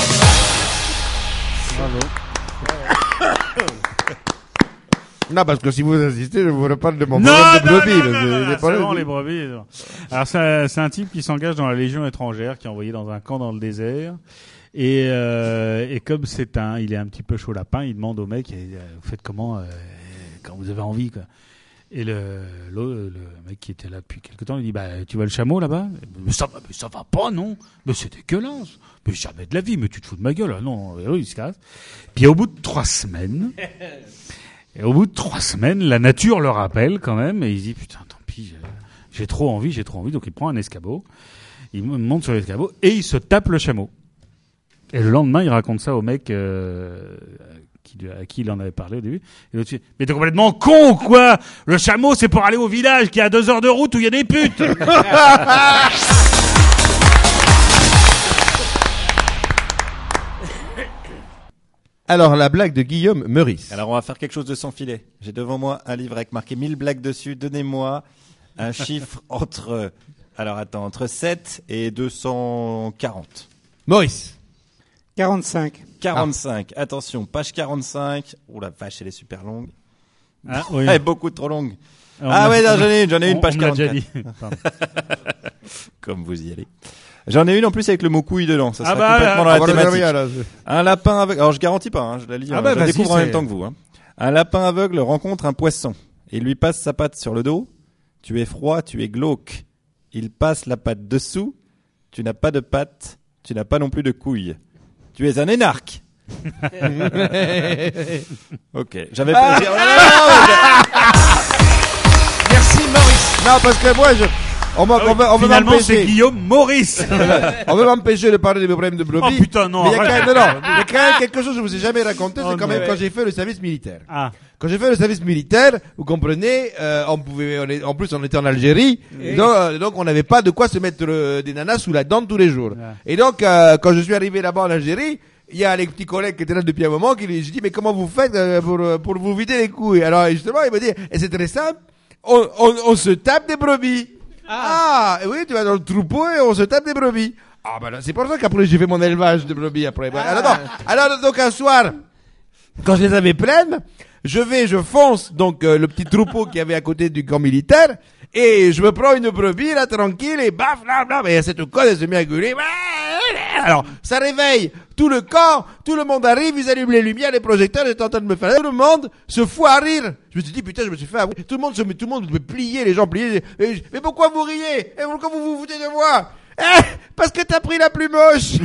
Bravo. Non, parce que si vous insistez, je vous reparle de mon Non, problème de non, brebis. non, parce non, que non, j'ai non, pas c'est le- vraiment les brebis. Non. Alors, c'est un type qui s'engage dans la Légion étrangère, qui est envoyé dans un camp dans le désert. Et comme il est un petit peu chaud lapin, il demande au mec, vous faites comment, quand vous avez envie, quoi. Et le mec qui était là depuis quelque temps, il dit, tu vois le chameau là-bas? Mais ça va pas, non? Mais c'est dégueulasse. Mais jamais de la vie, mais tu te fous de ma gueule, ah, non. Et oui, il se casse. Puis au bout de 3 semaines, la nature le rappelle quand même, et il se dit, putain, tant pis, j'ai trop envie, donc il prend un escabeau, il monte sur l'escabeau, et il se tape le chameau. Et le lendemain, il raconte ça au mec, à qui il en avait parlé au début. Et l'autre dit, mais t'es complètement con ou quoi? Le chameau, c'est pour aller au village qui est à 2 heures de route où il y a des putes! Alors, la blague de Guillaume Meurice. Alors, on va faire quelque chose de sans filet. J'ai devant moi un livre avec marqué 1000 blagues dessus. Donnez-moi un chiffre entre 7 et 240. Maurice. 45. 45. Attention, page 45. Oh la vache, elle est super longue. Ah, oui. Elle est beaucoup trop longue. On Ah a- ouais, non, j'en ai une on page me l'a 44. déjà dit. Pardon. Comme vous y allez. J'en ai une en plus avec le mot couille dedans. Ça Ah sera bah, complètement là, dans la thématique. Là, Un lapin aveugle. Alors je garantis pas, hein, je la lis. Ah hein, bah, je la vas-y, découvre en c'est- même temps que vous. Hein. Un lapin aveugle rencontre un poisson. Il lui passe sa patte sur le dos. Tu es froid, tu es glauque. Il passe la patte dessous. Tu n'as pas de patte. Tu n'as pas non plus de couilles. Tu es un énarque. Ok. J'avais pas. Merci Maurice. Non, parce que moi, on veut Finalement, c'est m'empêcher. Guillaume Maurice. On veut m'empêcher de parler de mes problèmes de brebis. Oh putain, non, Mais il y a quand arrête. même, non, il y a quand même quelque chose que je vous ai jamais raconté, Oh c'est quand non. même quand j'ai fait le service militaire. Ah. Quand j'ai fait le service militaire, vous comprenez, en plus on était en Algérie, donc on n'avait pas de quoi se mettre des nanas sous la dent tous les jours. Ouais. Et donc quand je suis arrivé là-bas en Algérie, il y a les petits collègues qui étaient là depuis un moment qui j'ai dit mais comment vous faites pour vous vider les couilles? Alors justement il me dit et c'est très simple, on se tape des brebis. Ah, et oui, tu vas dans le troupeau et on se tape des brebis. Ah ben là, c'est pour ça qu'après j'ai fait mon élevage de brebis après. Alors donc un soir, quand je les avais pleines, je fonce donc le petit troupeau qu'il y avait à côté du camp militaire et je me prends une brebis là tranquille et baf là bla et cette conne elle se met à gueuler. Alors ça réveille tout le camp, tout le monde arrive, ils allument les lumières, les projecteurs, j'étais en train de me faire. Tout le monde se fout à rire. Je me suis dit putain, je me suis fait avouer. Tout le monde me plier, les gens plier. Mais pourquoi vous riez? Et pourquoi vous vous foutez de moi? Parce que t'as pris la plus moche.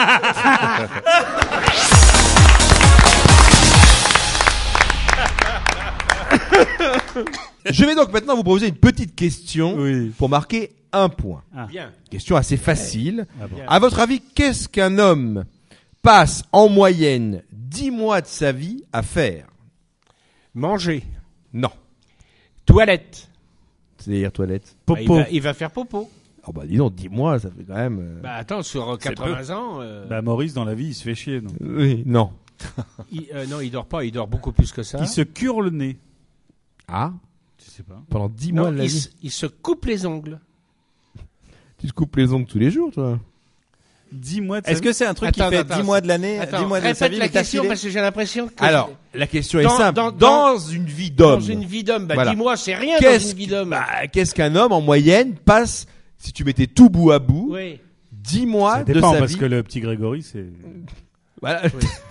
Je vais donc maintenant vous poser une petite question Oui. pour marquer un point. Bien. Question assez facile. Ah bon. À votre avis, qu'est-ce qu'un homme passe en moyenne 10 mois de sa vie à faire? Manger. Non. Toilette. C'est-à-dire toilette. Bah, Popo. il va faire popo. Oh bah dis donc, 10 mois, ça fait quand même... Bah attends, sur 80 ans, Bah, Maurice, dans la vie, il se fait chier, non? Oui, non. non, il dort pas, il dort beaucoup plus que ça. Il se cure le nez. Ah, Je sais pas. pendant 10 Non, mois de la vie. il se coupe les ongles. Tu te coupes les ongles tous les jours, toi? 10 mois de sa Est-ce vie. que c'est un truc Attends, qui fait attends, 10 mois de l'année, Attends, 10 mois de sa répète vie, la mais t'as question filé parce que j'ai l'impression que Alors, la question est Dans- simple. dans- Dans une vie d'homme, dans une vie d'homme, bah Voilà. 10 mois c'est rien dans qu'est-ce une vie d'homme. qu'est-ce qu'un homme en moyenne passe, si tu mettais tout bout à bout, Oui. 10 mois Ça de dépend, sa parce vie? que le petit Grégory, c'est... Voilà.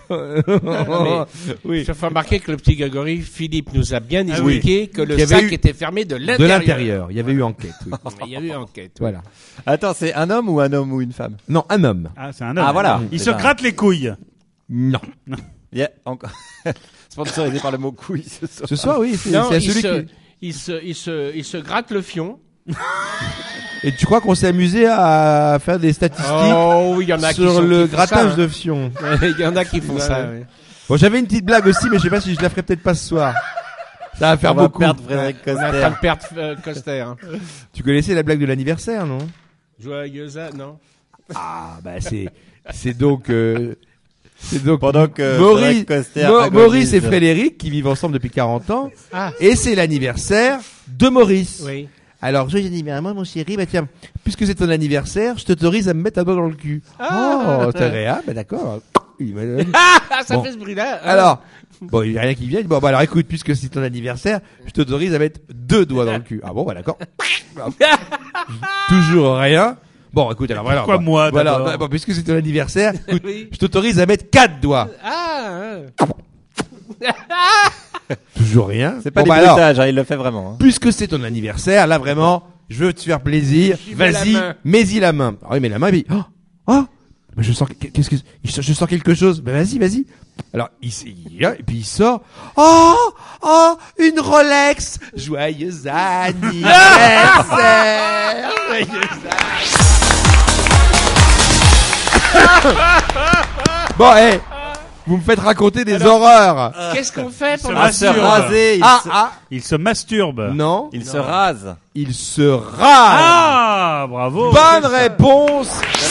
Oui. Je fais remarquer que le petit Grégory, Philippe nous a bien Ah expliqué que le Qu'il y avait sac eu était fermé de De l'intérieur. l'intérieur. Il y avait eu enquête, oui. Il y a eu enquête. Voilà. Attends, c'est un homme ou une femme? Non, un homme. Ah, c'est un homme. Ah, voilà. Il C'est se un- gratte les couilles. Non. Il y a encore sponsorisé par le mot couille ce soir. Ce soir, oui, c'est Non, à il celui se, qui... il se gratte le fion. Et tu crois qu'on s'est amusé à faire des statistiques Oh, oui, il y en a qui sur sont- le qui font grattage ça, de fion? hein. Il y en a qui font ça, oui. Bon, j'avais une petite blague aussi, mais je sais pas si je la ferai peut-être pas ce soir. Ça va faire On va beaucoup. perdre Frédéric On est en train Coster. de perdre Coster. Hein. Tu connaissais la blague de l'anniversaire, non? Joyeuse, non? Ah, bah c'est donc Pendant que Maurice, Frédéric Coster Maurice et agonise. Frédéric qui vivent ensemble depuis 40 ans. Ah. Et c'est l'anniversaire de Maurice. Oui. Alors, joyeux anniversaire, moi, mon chéri, bah tiens, puisque c'est ton anniversaire, je t'autorise à me mettre un doigt dans le cul. Ah. Oh, c'est agréable, bah d'accord. Il m'a- Ah, ça Bon. fait ce bruit-là. Alors, bon, il y a rien qui vient. Bon, bah alors écoute, puisque c'est ton anniversaire, je t'autorise à mettre 2 doigts dans le cul. Ah bon, bah d'accord. Toujours rien. Bon, écoute, alors voilà. Pourquoi bon, moi, voilà, d'abord bah, bon, puisque c'est ton anniversaire, écoute, Oui. je t'autorise à mettre 4 doigts. Ah, Toujours rien. C'est pas Bon, des bah alors, bruitages, hein, il le fait vraiment. Hein. puisque c'est ton anniversaire, là vraiment, je veux te faire plaisir. J'y mets Vas-y, la main. mets-y la main. Alors il met la main et puis, oh, mais je sens qu'est-ce que je sens quelque chose. Ben vas-y. Alors il vient et puis il sort. Oh, une Rolex. Joyeux anniversaire. Joyeux anniversaire. Bon, vous me faites raconter des horreurs. qu'est-ce qu'on fait se pendant À se masturbe. raser, Il se masturbe. Non, il se rase. il se rase. Ah, bravo. Bonne réponse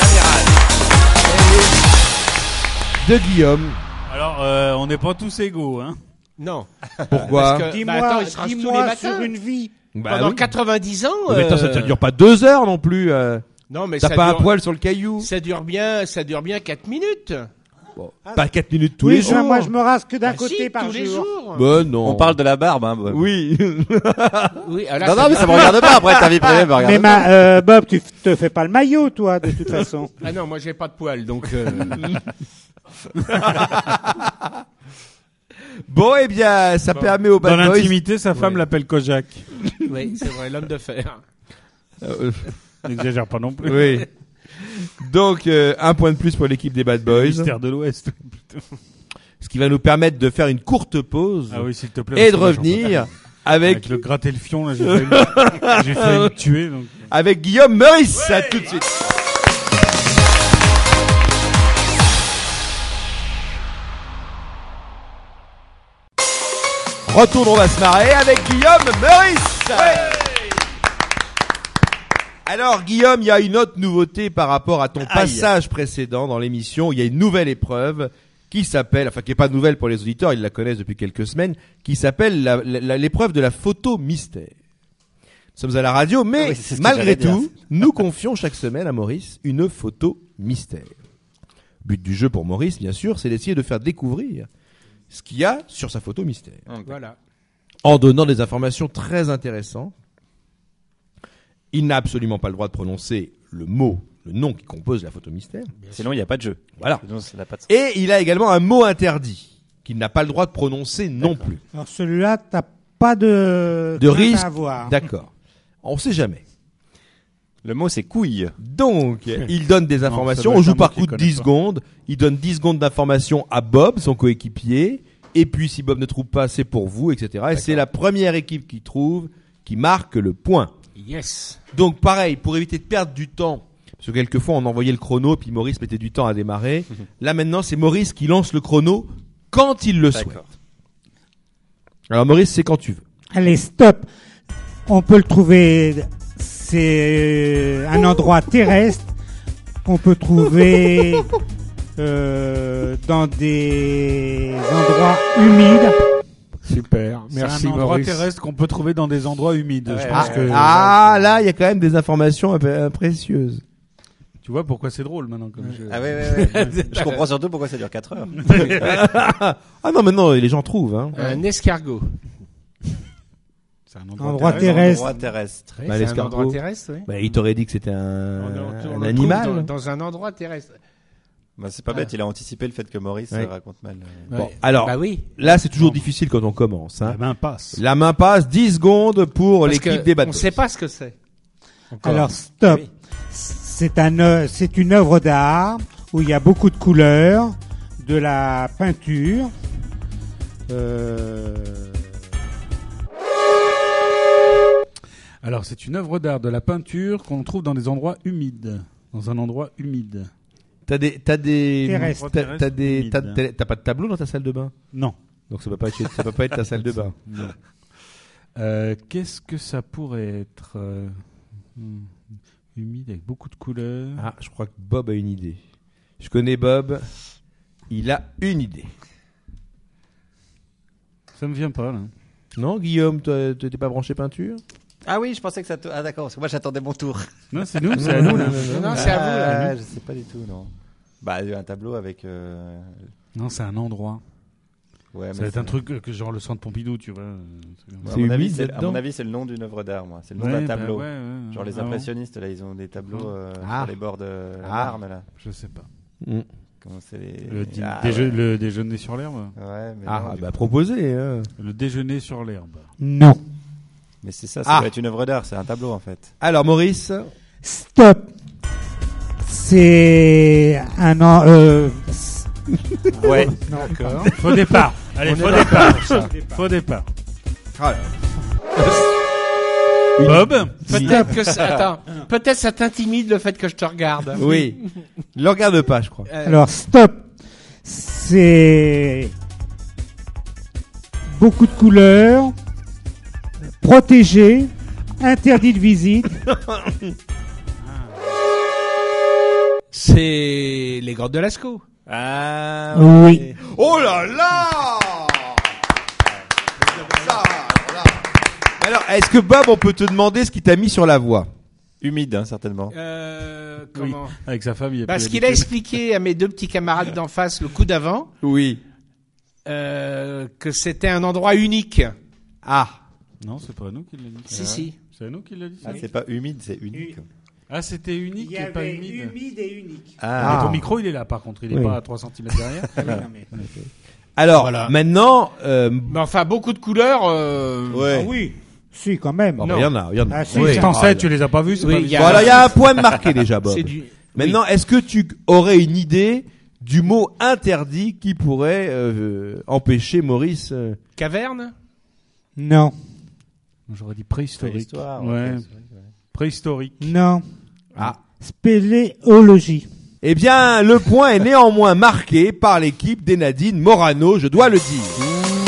de Guillaume. Alors, on n'est pas tous égaux, hein. Non. Pourquoi? Parce que, Dis-moi, bah, attends, il se rase tous les dis-moi matins. sur une vie. Bah Pendant oui. 90 ans. Mais attends, ça dure pas 2 heures non plus. Non, mais T'as ça pas un dure, poil sur le caillou. ça dure bien 4 minutes. Pas 4 minutes tous Oui, les jours. moi je me rase que d'un Ah, côté si, par tous les jour. jours. Bah non. On parle de la barbe, hein. Bob. Oui. Oui, alors là, Non, ça- non, mais ça me regarde pas. Après, ta vie privée me regarde Mais pas. Bob, tu te fais pas le maillot, toi, de toute façon. Ah non, moi j'ai pas de poils, donc. Bon, eh bien, ça permet aux Dans bad boys. l'intimité, sa femme Ouais. l'appelle Kojak. Oui, c'est vrai, l'homme de fer. N'exagère pas non plus. Oui. Donc, un point de plus pour l'équipe des bad boys. Mystère de l'Ouest. Ce qui va nous permettre de faire une courte pause. Ah oui, s'il te plaît. Et de parce que moi, revenir avec avec le gratter le fion, là, j'ai failli me tuer. Donc. avec Guillaume Meurice. À tout de suite. Retourne, on va se marrer avec Guillaume Meurice. Alors Guillaume, il y a une autre nouveauté par rapport à ton passage précédent dans l'émission. Il y a une nouvelle épreuve qui s'appelle, enfin qui est pas nouvelle pour les auditeurs, ils la connaissent depuis quelques semaines, qui s'appelle l'épreuve de la photo mystère. Nous sommes à la radio, mais Oui, c'est ce que malgré j'allais dire. tout, nous confions chaque semaine à Maurice une photo mystère. But du jeu pour Maurice, bien sûr, c'est d'essayer de faire découvrir ce qu'il y a sur sa photo mystère. Voilà. En donnant des informations très intéressantes. Il n'a absolument pas le droit de prononcer le nom qui compose la photo mystère. Sinon, il n'y a pas de jeu. Voilà. Sinon, ça n'a pas de sens. Et il a également un mot interdit qu'il n'a pas le droit de prononcer non plus. Alors celui-là, t'as pas de crainte risque. à avoir. D'accord. On sait jamais. Le mot, c'est couille. Donc, il donne des ça informations. doit On être un joue mot par qu'il coup de connaît 10 pas. secondes. Il donne 10 secondes d'informations à Bob, son coéquipier. Et puis, si Bob ne trouve pas, c'est pour vous, etc. Et c'est la première équipe qui trouve qui marque le point. Yes. Donc pareil, pour éviter de perdre du temps, parce que quelquefois on envoyait le chrono puis Maurice mettait du temps à démarrer. Là maintenant c'est Maurice qui lance le chrono quand il le souhaite. D'accord. Alors Maurice, c'est quand tu veux. Allez, stop. On peut le trouver. C'est un endroit terrestre qu'on peut trouver dans des endroits humides. Super. C'est Merci un endroit Maurice. terrestre qu'on peut trouver dans des endroits humides. Je pense que Là il y a quand même des informations précieuses. tu vois pourquoi c'est drôle maintenant comme jeu. Ah ouais. Je comprends surtout pourquoi ça dure 4 heures. Ah non maintenant les gens trouvent. Hein. Un escargot. C'est un Endroit terrestre. terrestre. Endroit terrestre. Oui, Bah, c'est un l'escargot. endroit terrestre, oui. Bah, il t'aurait dit que c'était On le un trouve animal. dans un endroit terrestre. Bah, c'est pas bête, il a anticipé le fait que Maurice Ouais. raconte mal. Bon, alors Bah oui. là c'est toujours difficile quand on commence. Hein. La main passe. La main passe, 10 secondes pour Parce l'équipe que des bad on boys. sait pas ce que c'est. Encore. Alors stop. Oui. C'est une œuvre d'art où il y a beaucoup de couleurs, de la peinture. Alors, c'est une œuvre d'art de la peinture qu'on trouve dans des endroits humides. Dans un endroit humide. T'as Terrestre. t'as pas de tableau dans ta salle de bain? Non. Donc ça peut pas être ta salle de bain. Non. Qu'est-ce que ça pourrait être humide avec beaucoup de couleurs. Ah, je crois que Bob a une idée. Je connais Bob. Il a une idée. Ça me vient pas, là. Non, Guillaume, toi, t'es pas branché peinture? Ah oui, je pensais que ça... Ah d'accord, parce que moi j'attendais mon tour. Non, c'est nous, c'est à nous, là. Non, c'est à vous, là. Je sais pas du tout, non. Bah, un tableau avec... Non, c'est un endroit. Ouais, Ça va être un truc que genre le centre Pompidou, tu vois. C'est à mon avis, humide à là-dedans mon avis, c'est le nom d'une œuvre d'art, moi. C'est le nom Ouais, d'un bah tableau. ouais, ouais. Genre les Ah bon impressionnistes, là, ils ont des tableaux Ah. sur les bords de la Ah. Marne, là. Je sais pas. Mm. Comment c'est les... Le, le déjeuner sur l'herbe. Ouais, mais Ah, non, du bah coup. proposez. Hein. Le déjeuner sur l'herbe. Non. Mais c'est ça, Ah. doit être une œuvre d'art, c'est un tableau, en fait. Alors, Maurice. Stop. C'est un Ouais. D'accord. Faux départ. Allez, faux départ. Faux départ. Ah, Bob. Peut-être que ça, attends, peut-être ça t'intimide le fait que je te regarde. oui. Ne le regarde pas, je crois. Alors, stop. C'est beaucoup de couleurs, protégé, interdit de visite. C'est les grottes de Lascaux. Ah, Oui. Oh là là! Ça, voilà. Alors, est-ce que Bob, on peut te demander ce qui t'a mis sur la voie? Humide, hein, certainement. Comment Avec sa femme, il y a Parce plus qu'il a d'habitude. expliqué à mes deux petits camarades d'en face le coup d'avant Oui. que c'était un endroit unique. Ah. Non, c'est pas à nous qui l'a dit. Si, si. C'est à nous qui l'a dit. Ah, c'est pas humide, c'est unique. Ah, c'était unique et pas humide. et unique. Ah, Mais ton micro, il est là, par contre. Il est Oui. pas à 3 cm derrière. Alors, Voilà. maintenant, Mais enfin, beaucoup de couleurs. ouais. Ah oui. Si, quand même. bon, bah, il y en a. Ah, si, Oui. ça- T'en sais, tu les as pas vus, c'est Oui, pas il y visible. a- Bon, alors, il y a un point de marqué déjà, Bob. C'est du. Maintenant, est-ce que tu aurais une idée du mot interdit qui pourrait empêcher Maurice Caverne. Non. J'aurais dit préhistorique. Préhistoire, Ouais. ouais. Préhistorique. Non. Ah. Spéléologie. Eh bien, le point est néanmoins marqué par l'équipe d'Enadine Morano, je dois le dire.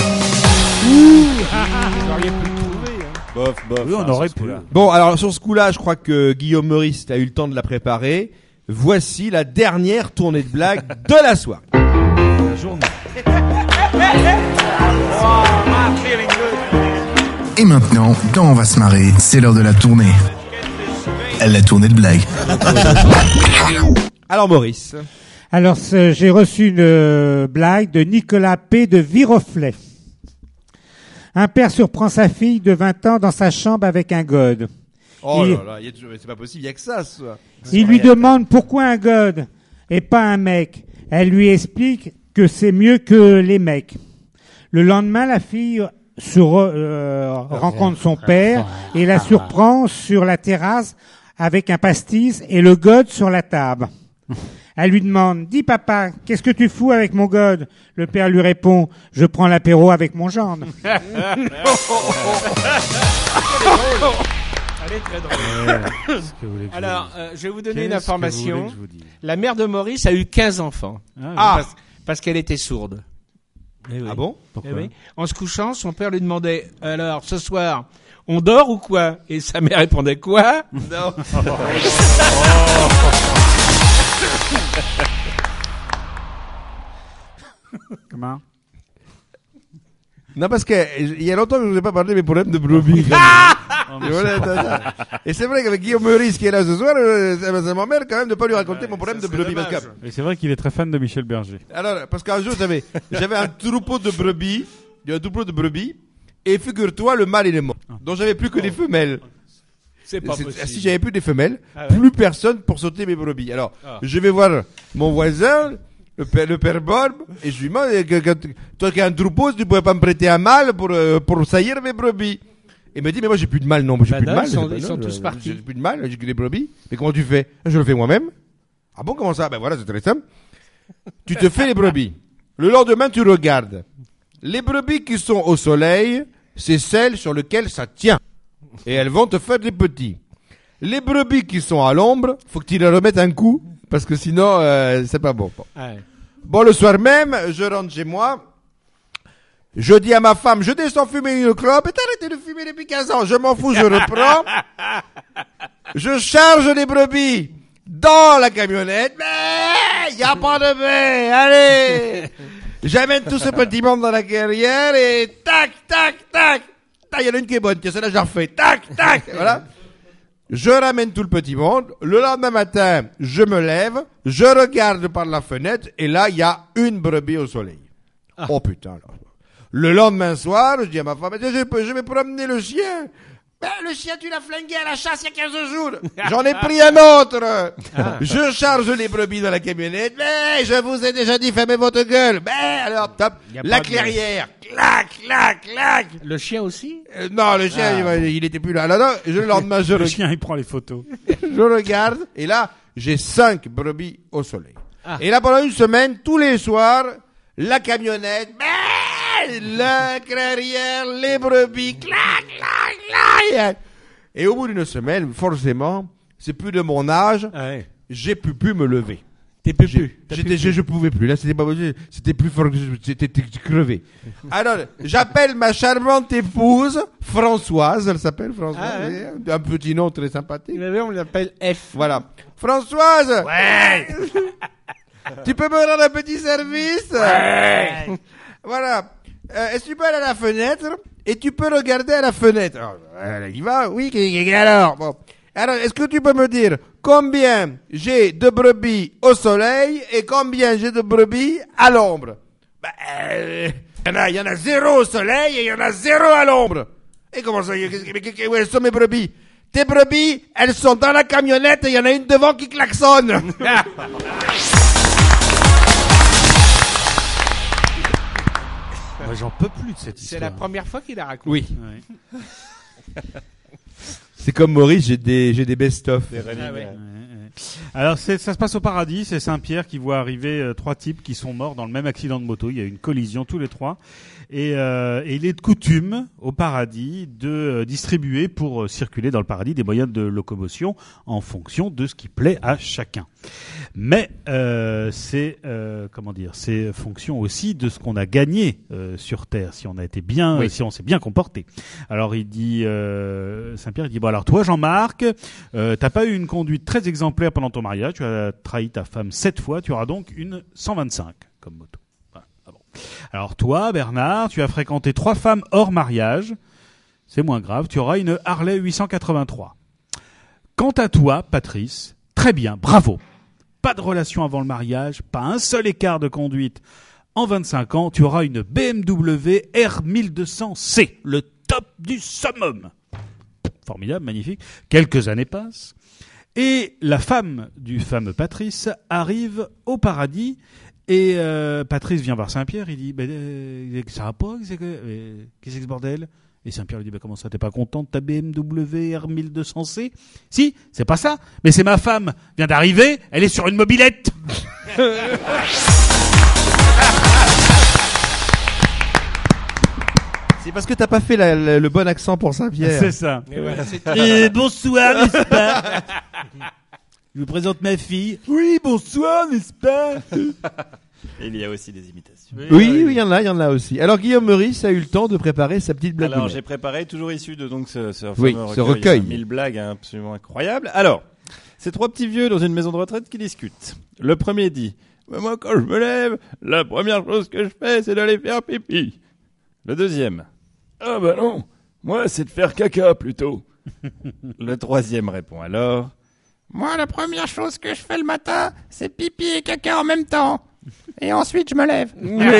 Vous auriez pu le trouver. Hein. Bof, bof. Oui, on hein, aurait sur ce pu. coup-là. Bon, alors sur ce coup-là, je crois que Guillaume Meurice a eu le temps de la préparer. Voici la dernière tournée de blagues de la soirée. La journée. Et maintenant, dans On va se marrer, c'est l'heure de la tournée. La tournée de blagues. Alors Maurice. Alors, j'ai reçu une blague de Nicolas P. de Viroflay. Un père surprend sa fille de 20 ans dans sa chambre avec un gode. Oh Il- là là, c'est pas possible, il y a que ça. Il lui demande pourquoi un gode et pas un mec. Elle lui explique que c'est mieux que les mecs. Le lendemain, la fille rencontre son père et la surprend sur la terrasse avec un pastis et le gode sur la table. Elle lui demande, dis papa, qu'est-ce que tu fous avec mon gode? Le père lui répond, je prends l'apéro avec mon gendre. Elle est très drôle. Alors, je vais vous donner une information. La mère de Maurice a eu 15 enfants. Parce qu'elle était sourde. Ah bon? Eh oui. En se couchant, son père lui demandait, alors, ce soir, on dort ou quoi? Et sa mère répondait, quoi? Non. Comment? Non, parce que il y a longtemps que je vous ai pas parlé de mes problèmes de brebis. Et voilà, et c'est vrai qu'avec Guillaume Meurice qui est là ce soir, ça m'emmerde quand même de pas lui raconter mon problème de brebis. Parce que, Et c'est vrai qu'il est très fan de Michel Berger. alors, parce qu'un jour, j'avais un troupeau de brebis, et figure-toi, le mâle il est mort. Donc j'avais plus que des femelles. C'est pas Si possible. j'avais plus des femelles, Ah ouais. plus personne pour sauter mes brebis. Alors, je vais voir mon voisin, le père Bob, et je lui demande, toi qui as un troupeau, tu pourrais pas me prêter un mâle pour saillir mes brebis? Et il me dit, mais moi j'ai plus de mâle, non, moi j'ai Bah plus de non, mâle. ils sont tous partis. J'ai plus de mâle, j'ai que des brebis. Mais comment tu fais? Je le fais moi-même. Ah bon, comment ça? Ben voilà, c'est très simple. Tu te fais les brebis. Le lendemain, tu regardes. Les brebis qui sont au soleil, c'est celles sur lesquelles ça tient. Et elles vont te faire des petits. Les brebis qui sont à l'ombre, faut que tu les remettes un coup, parce que sinon, c'est pas bon. Bon, le soir même, je rentre chez moi. Je dis à ma femme, je descends fumer une clope, et t'as arrêté de fumer depuis 15 ans. Je m'en fous, je reprends. Je charge les brebis dans la camionnette. Mais, y a pas de baie, allez. J'amène tout ce petit monde dans la carrière et tac, tac, tac. Il y en a une qui est bonne, tiens, celle-là, je la refais. Tac, tac, voilà. Je ramène tout le petit monde. Le lendemain matin, je me lève, je regarde par la fenêtre et là, il y a une brebis au soleil. Oh putain, là. Le lendemain soir, je dis à ma femme, je vais promener le chien. Ben, le chien, tu l'as flingué à la chasse il y a 15 jours. J'en ai pris un autre. Je charge les brebis dans la camionnette. Mais, je vous ai déjà dit, fermez votre gueule. Ben, alors, top. La clairière. Clac, clac, clac. Le chien aussi? Non, le chien, il était plus là. Alors, le lendemain, Le chien, il prend les photos. je regarde. Et là, j'ai 5 brebis au soleil. Et là, pendant une semaine, tous les soirs, la camionnette, la clairière, les brebis, clac, clac, clac. Et au bout d'une semaine, forcément, c'est plus de mon âge, j'ai pu me lever. Je pouvais plus. Là, c'était pas possible. C'était plus fort que j'étais crevé. Alors, j'appelle ma charmante épouse, Françoise, elle s'appelle Françoise. Un petit nom très sympathique. On l'appelle F. Voilà. Françoise! Ouais! Tu peux me rendre un petit service? Ouais! Voilà. Est-ce que tu peux aller à la fenêtre et tu peux regarder à la fenêtre? Alors, elle y va, oui, alors, bon. Alors, est-ce que tu peux me dire combien j'ai de brebis au soleil et combien j'ai de brebis à l'ombre? Il y en a 0 au soleil et il y en a 0 à l'ombre. Et comment ça, où elles sont mes brebis? Tes brebis, elles sont dans la camionnette et il y en a une devant qui klaxonne. Moi, j'en peux plus de cette histoire. C'est la première fois qu'il la raconte. Oui. Ouais. C'est comme Maurice, j'ai des best-of. Alors ça se passe au paradis, c'est Saint-Pierre qui voit arriver 3 types qui sont morts dans le même accident de moto. Il y a eu une collision tous les 3 et il est de coutume au paradis de distribuer pour circuler dans le paradis des moyens de locomotion en fonction de ce qui plaît à chacun. Mais c'est fonction aussi de ce qu'on a gagné sur Terre, si on a été bien, si on s'est bien comporté. Alors il dit Saint-Pierre, il dit bon alors toi Jean-Marc, t'as pas eu une conduite très exemplaire pendant ton mariage, tu as trahi ta femme 7 fois, tu auras donc une 125 comme moto. Voilà. Ah bon. Alors toi Bernard, tu as fréquenté 3 femmes hors mariage, c'est moins grave, tu auras une Harley 883. Quant à toi Patrice, très bien, bravo. Pas de relation avant le mariage, pas un seul écart de conduite. En 25 ans, tu auras une BMW R1200C, le top du summum. Formidable, magnifique. Quelques années passent. Et la femme du fameux Patrice arrive au paradis. Et Patrice vient voir Saint-Pierre. Il dit ça va pas? Qu'est-ce que c'est ce bordel? Et Saint-Pierre lui dit comment ça, t'es pas content de ta BMW R1200C? Si, c'est pas ça. Mais c'est ma femme. Vient d'arriver. Elle est sur une mobilette. C'est parce que t'as pas fait le bon accent pour Saint-Pierre. C'est ça. Bonsoir, n'est-ce pas? Je vous présente ma fille. Oui, bonsoir, n'est-ce pas? Et il y a aussi des imitations. Oui, il y en a aussi. Alors Guillaume Meurice a eu le temps de préparer sa petite blague. Alors j'ai préparé, toujours issu de donc ce ce recueil. 1000 blagues absolument incroyables. Alors, c'est 3 petits vieux dans une maison de retraite qui discutent. Le premier dit: moi quand je me lève, la première chose que je fais c'est d'aller faire pipi. Le deuxième: ah bah non, moi c'est de faire caca plutôt. Le troisième répond alors: moi la première chose que je fais le matin c'est pipi et caca en même temps. Et ensuite je me lève.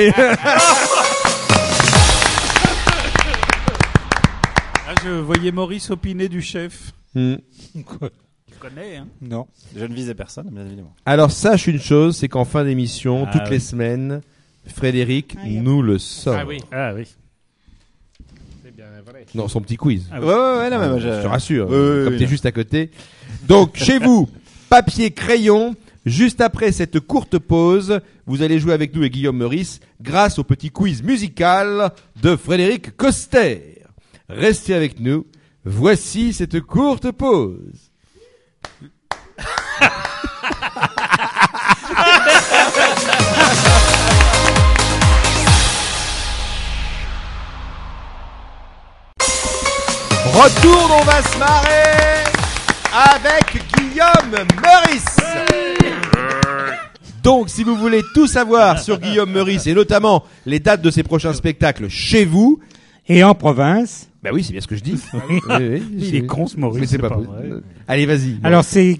Je voyais Maurice opiner du chef. Tu connais, hein? Non. Je ne visais personne, bien évidemment. Alors sache une chose, c'est qu'en fin d'émission, toutes les oui. semaines, Frédéric nous le sort. Ah oui. Ah oui. C'est bien vrai. Non, son petit quiz. Ah oui. Ouais, non, mais Je te rassure, Oui, comme oui, t'es non. juste à côté. Donc, chez vous, papier, crayon, Juste après cette courte pause, vous allez jouer avec nous et Guillaume Meurice grâce au petit quiz musical de Frédéric Coster. Restez avec nous. Voici cette courte pause. Retour, on va se marrer avec Guillaume Meurice. Donc, si vous voulez tout savoir sur Guillaume Meurice et notamment les dates de ses prochains spectacles chez vous, Et en province. bah oui, c'est bien ce que je dis. Oui, Il est con ce Maurice. mais c'est pas vrai. possible. Allez, vas-y. Alors c'est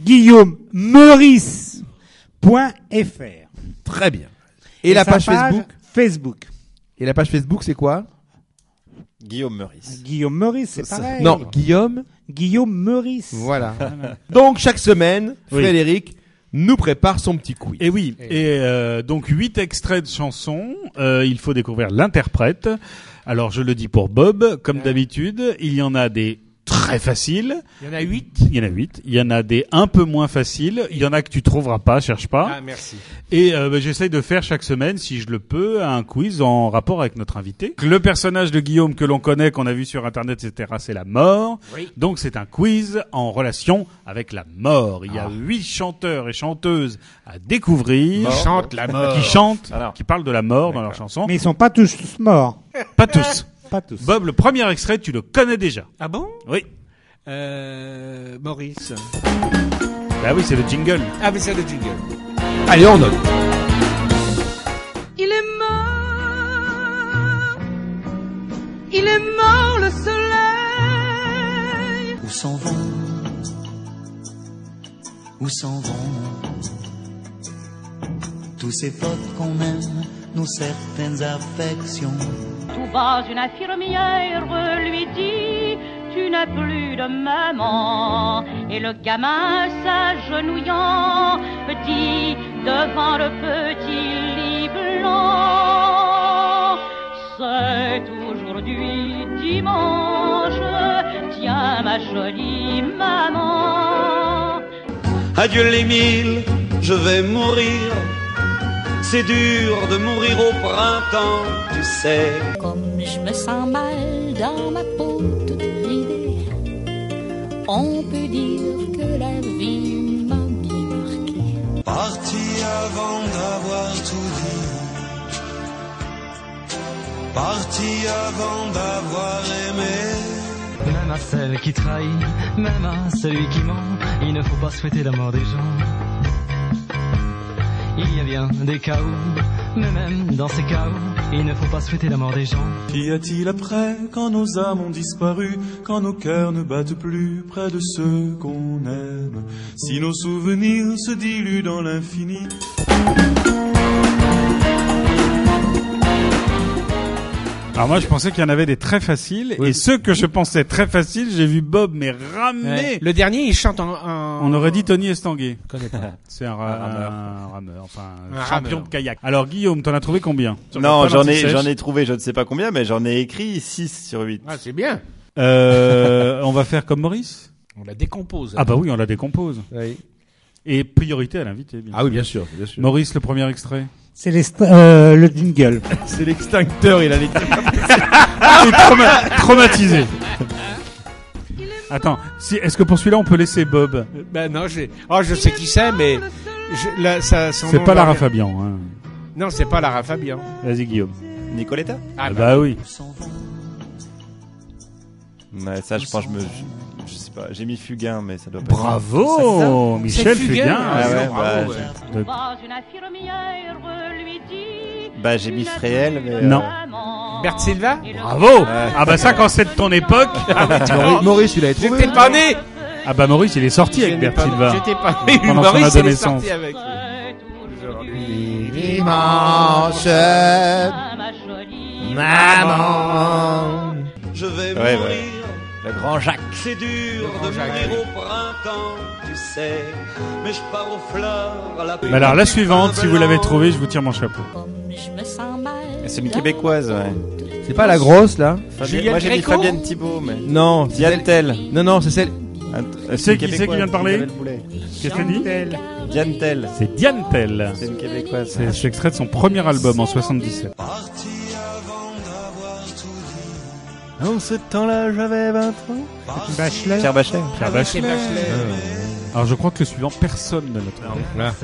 guillaumemeurice.fr. Très bien. Et la sa page Facebook. Facebook. Et la page Facebook, c'est quoi? Guillaume Meurice. Guillaume Meurice, c'est pareil. Non, Guillaume. Guillaume Meurice. Voilà. Donc chaque semaine, Oui. Frédéric nous prépare son petit quiz. Et oui, donc 8 extraits de chansons, il faut découvrir l'interprète. Alors je le dis pour Bob, comme d'habitude, il y en a des très faciles, Il y en a 8. il y en a 8, il y en a des un peu moins faciles, il y en a que tu trouveras pas, cherche pas. Ah, merci. Et j'essaye de faire chaque semaine, si je le peux, un quiz en rapport avec notre invité. Le personnage de Guillaume que l'on connaît, qu'on a vu sur Internet, etc., c'est la mort. Oui. Donc c'est un quiz en relation avec la mort. Il y a 8 chanteurs et chanteuses à découvrir. Chante la mort. Qui chantent, Alors. qui parlent de la mort dans leurs chansons. Mais ils sont pas tous morts. Pas tous. Pas tous. Bob, le premier extrait, tu le connais déjà. Ah bon? Oui. Maurice. Bah oui, c'est le jingle. Ah, mais c'est le jingle. Allez, on note. Il est mort, il est mort le soleil. Où s'en vont, où s'en vont tous ces potes qu'on aime, nos certaines affections. Tout bas, une infirmière lui dit, tu n'as plus de maman. Et le gamin s'agenouillant dit devant le petit lit blanc, c'est aujourd'hui dimanche, tiens ma jolie maman. Adieu les mille, je vais mourir. C'est dur de mourir au printemps, tu sais. Comme je me sens mal dans ma peau toute ridée, on peut dire que la vie m'a bien marqué. Parti avant d'avoir tout dit. Parti avant d'avoir aimé. Même à celle qui trahit, même à celui qui ment, il ne faut pas souhaiter la mort des gens. Il y a bien des cas où, mais même dans ces cas où, il ne faut pas souhaiter la mort des gens. Qu'y a-t-il après, quand nos âmes ont disparu, quand nos cœurs ne battent plus près de ceux qu'on aime, si nos souvenirs se diluent dans l'infini? Alors moi, je pensais qu'il y en avait des très faciles, et ceux que je pensais très faciles, j'ai vu Bob mais ramener. Ouais. Le dernier, il chante en... On aurait dit Tony Estanguet. Je connais pas. C'est un rameur, enfin Un champion rameur. de kayak. Alors Guillaume, t'en as trouvé combien? Non, Sur j'en l'anti-sèche. ai trouvé je ne sais pas combien, mais j'en ai écrit 6 sur 8. Ah, c'est bien. On va faire comme Maurice. On la décompose. Ah bah oui, on la décompose. Oui. Et priorité à l'invité, bien Ah sûr. oui, bien sûr, bien sûr. Maurice, le premier extrait. C'est le jingle. C'est l'extincteur, il a les... Il est traumatisé. Attends, est-ce que pour celui-là on peut laisser Bob? Ben non, je sais qui c'est, mais son C'est nom pas va Lara bien. Fabian. Hein. Non, c'est pas Lara Fabian. Vas-y Guillaume. Nicoletta? Ah, Bah oui. Ouais, ça, je pense, je sais pas. J'ai mis Fugain, mais ça doit pas Bravo, Michel Fugain. Ah ouais, bravo, bah, ouais. Tout bas, une infirmière lui dit, Bah, j'ai mis Fréhel, mais... Non. Bert Silva. Bravo. Ah bah ça, quand c'est de ton époque. Maurice, il a trouvé. J'étais pas né. Ah bah Maurice, il est sorti avec Bert Silva. J'étais pas né. Pendant son Maurice, il est adolescence. sorti avec. Dimanche, ma jolie maman. Je vais Ouais, mourir. ouais. Le grand Jacques. C'est dur de mourir au printemps, tu sais. Mais je pars aux fleurs à la... Bah alors la suivante, si vous l'avez trouvée, je vous tire mon chapeau. Comme je me sens mal. C'est une québécoise, ouais. C'est pas la grosse, là? Moi, Juliette j'ai mis Gréco. Fabienne Thibault, mais... Non. Diane Tell. Non, c'est celle... C'est qui vient de parler? Qu'est-ce qu'elle dit? Diane Tell. C'est Diane Tell. C'est une québécoise. C'est extrait de son premier album en 77. En ce temps-là, j'avais 20 ans. Bachelet. Pierre Bachelet. Pierre Bachelet. Alors je crois que le suivant, personne ne l'a trouvé.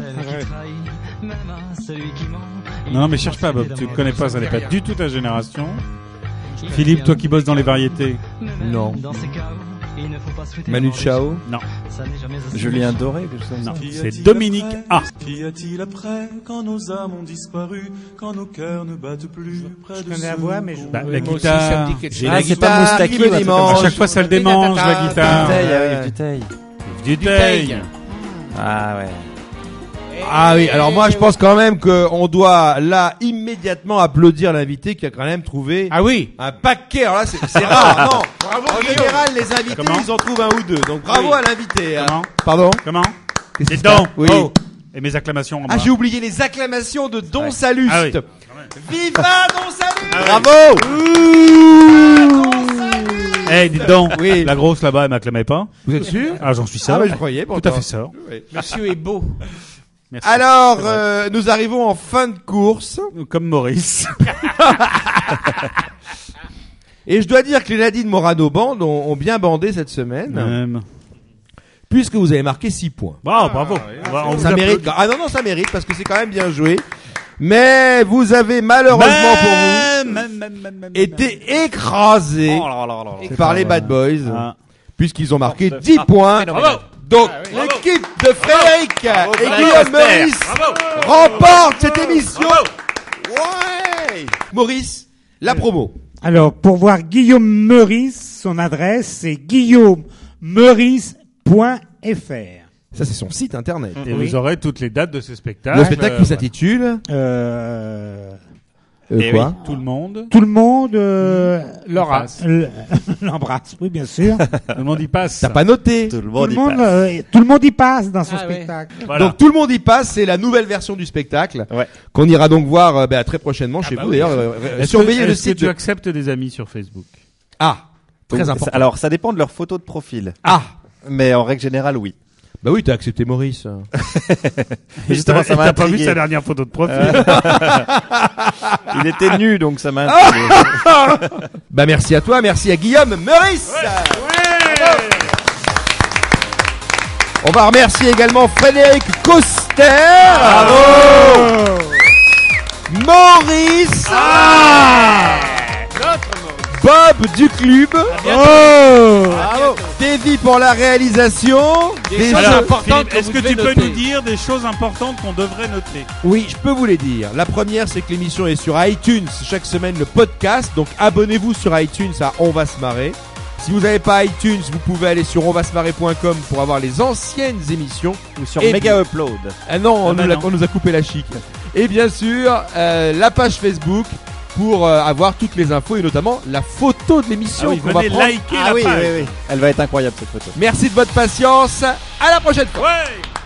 Non, mais cherche pas, Bob. Tu ne connais pas, ça n'est pas du tout ta génération. Philippe, toi qui bosses dans les variétés. Non. Manu Chao. Non. Julien Doré, quelque chose. Non, c'est Dominique A. Qu'y a-t-il après, quand nos âmes ont disparu, quand nos cœurs ne battent plus près de connais la voix, mais je- Bah, la Moi aussi, ça me guitare. dit quelque chose. Ah, c'est pas Moustaki, qui me ou un truc démange. comme À ça. chaque fois, ça le démange, la guitare. Dutheil, ah oui, Dutheil. Dutheil. Ah ouais. Ah oui, alors moi je pense quand même qu'on doit là immédiatement applaudir l'invité qui a quand même trouvé Ah oui. un paquet. Alors là c'est rare, non. Bravo, En Guillaume. général les invités Comment ils en trouvent un ou deux. Donc bravo Oui. à l'invité. hein. Comment Pardon. Comment Qu'est-ce Les que dents. c'est Oui. Oh. Et mes acclamations en bas. Ah j'ai oublié les acclamations de Don Ouais. Saluste. Ah oui. Viva Don Saluste. Bravo! Eh, dites donc. Oui. La grosse là-bas, elle m'acclamait pas. Vous êtes sûr? Ah, j'en suis sûr. Ah bah je croyais. Tout à fait sûr. Monsieur est beau. Merci. Alors nous arrivons en fin de course Comme Maurice. et je dois dire que les Nadine Morano Band ont bien bandé cette semaine Même. puisque vous avez marqué 6 points. Bravo. On vous Ça mérite. applaudit. Ah non, ça mérite parce que c'est quand même bien joué. Mais vous avez malheureusement pour vous été écrasé Oh là là là là. par les Bad Boys Ah. puisqu'ils ont marqué 10 points. Bravo. Donc l'équipe de Frédéric et Frédéric Guillaume Coster. Meurice remporte cette émission. Ouais. Maurice, la promo. Alors, pour voir Guillaume Meurice, son adresse, c'est guillaumemeurice.fr. Ça c'est son site internet. Et vous aurez toutes les dates de ce spectacle. Le spectacle qui s'intitule quoi Tout le monde. Tout le monde Laura. Passe. l'embrasse, oui, bien sûr. Tout le monde y passe. T'as pas noté. Tout le tout, monde le y monde, passe. tout le monde y passe dans son Ah ouais. spectacle. Voilà. Donc tout le monde y passe, c'est la nouvelle version du spectacle Ouais. qu'on ira donc voir très prochainement chez bah vous oui. d'ailleurs. Est-ce Surveillez que, le est-ce que site. tu de- acceptes des amis sur Facebook? Ah, très Donc, important. Alors, ça dépend de leur photo de profil. Ah, Mais en règle générale, oui. bah oui, t'as accepté Maurice. Mais justement, ça m'a T'as pas vu intrigué. sa dernière photo de profil? Il était nu, donc ça m'a intrigué. Bah merci à toi, merci à Guillaume Meurice. On va remercier également Frédéric Coster. Bravo. Maurice. Bob Duclub. Bravo. Davy pour la réalisation. Des Alors, choses importantes Philippe, que est-ce vous que devez tu peux noter. nous dire des choses importantes qu'on devrait noter? Oui, je peux vous les dire. La première, c'est que l'émission est sur iTunes. Chaque semaine, le podcast. Donc, abonnez-vous sur iTunes à On va se marrer. Si vous n'avez pas iTunes, vous pouvez aller sur onvasmarrer.com pour avoir les anciennes émissions. Ou sur Et Mega Upload. Ah non, Ah bah non. on nous a coupé la chic. Et bien sûr, la page Facebook pour avoir toutes les infos et notamment la photo de l'émission Ah oui, qu'on va venez prendre. liker Ah la oui, page. oui, oui. Elle va être incroyable, cette photo. Merci de votre patience. À la prochaine fois. Ouais.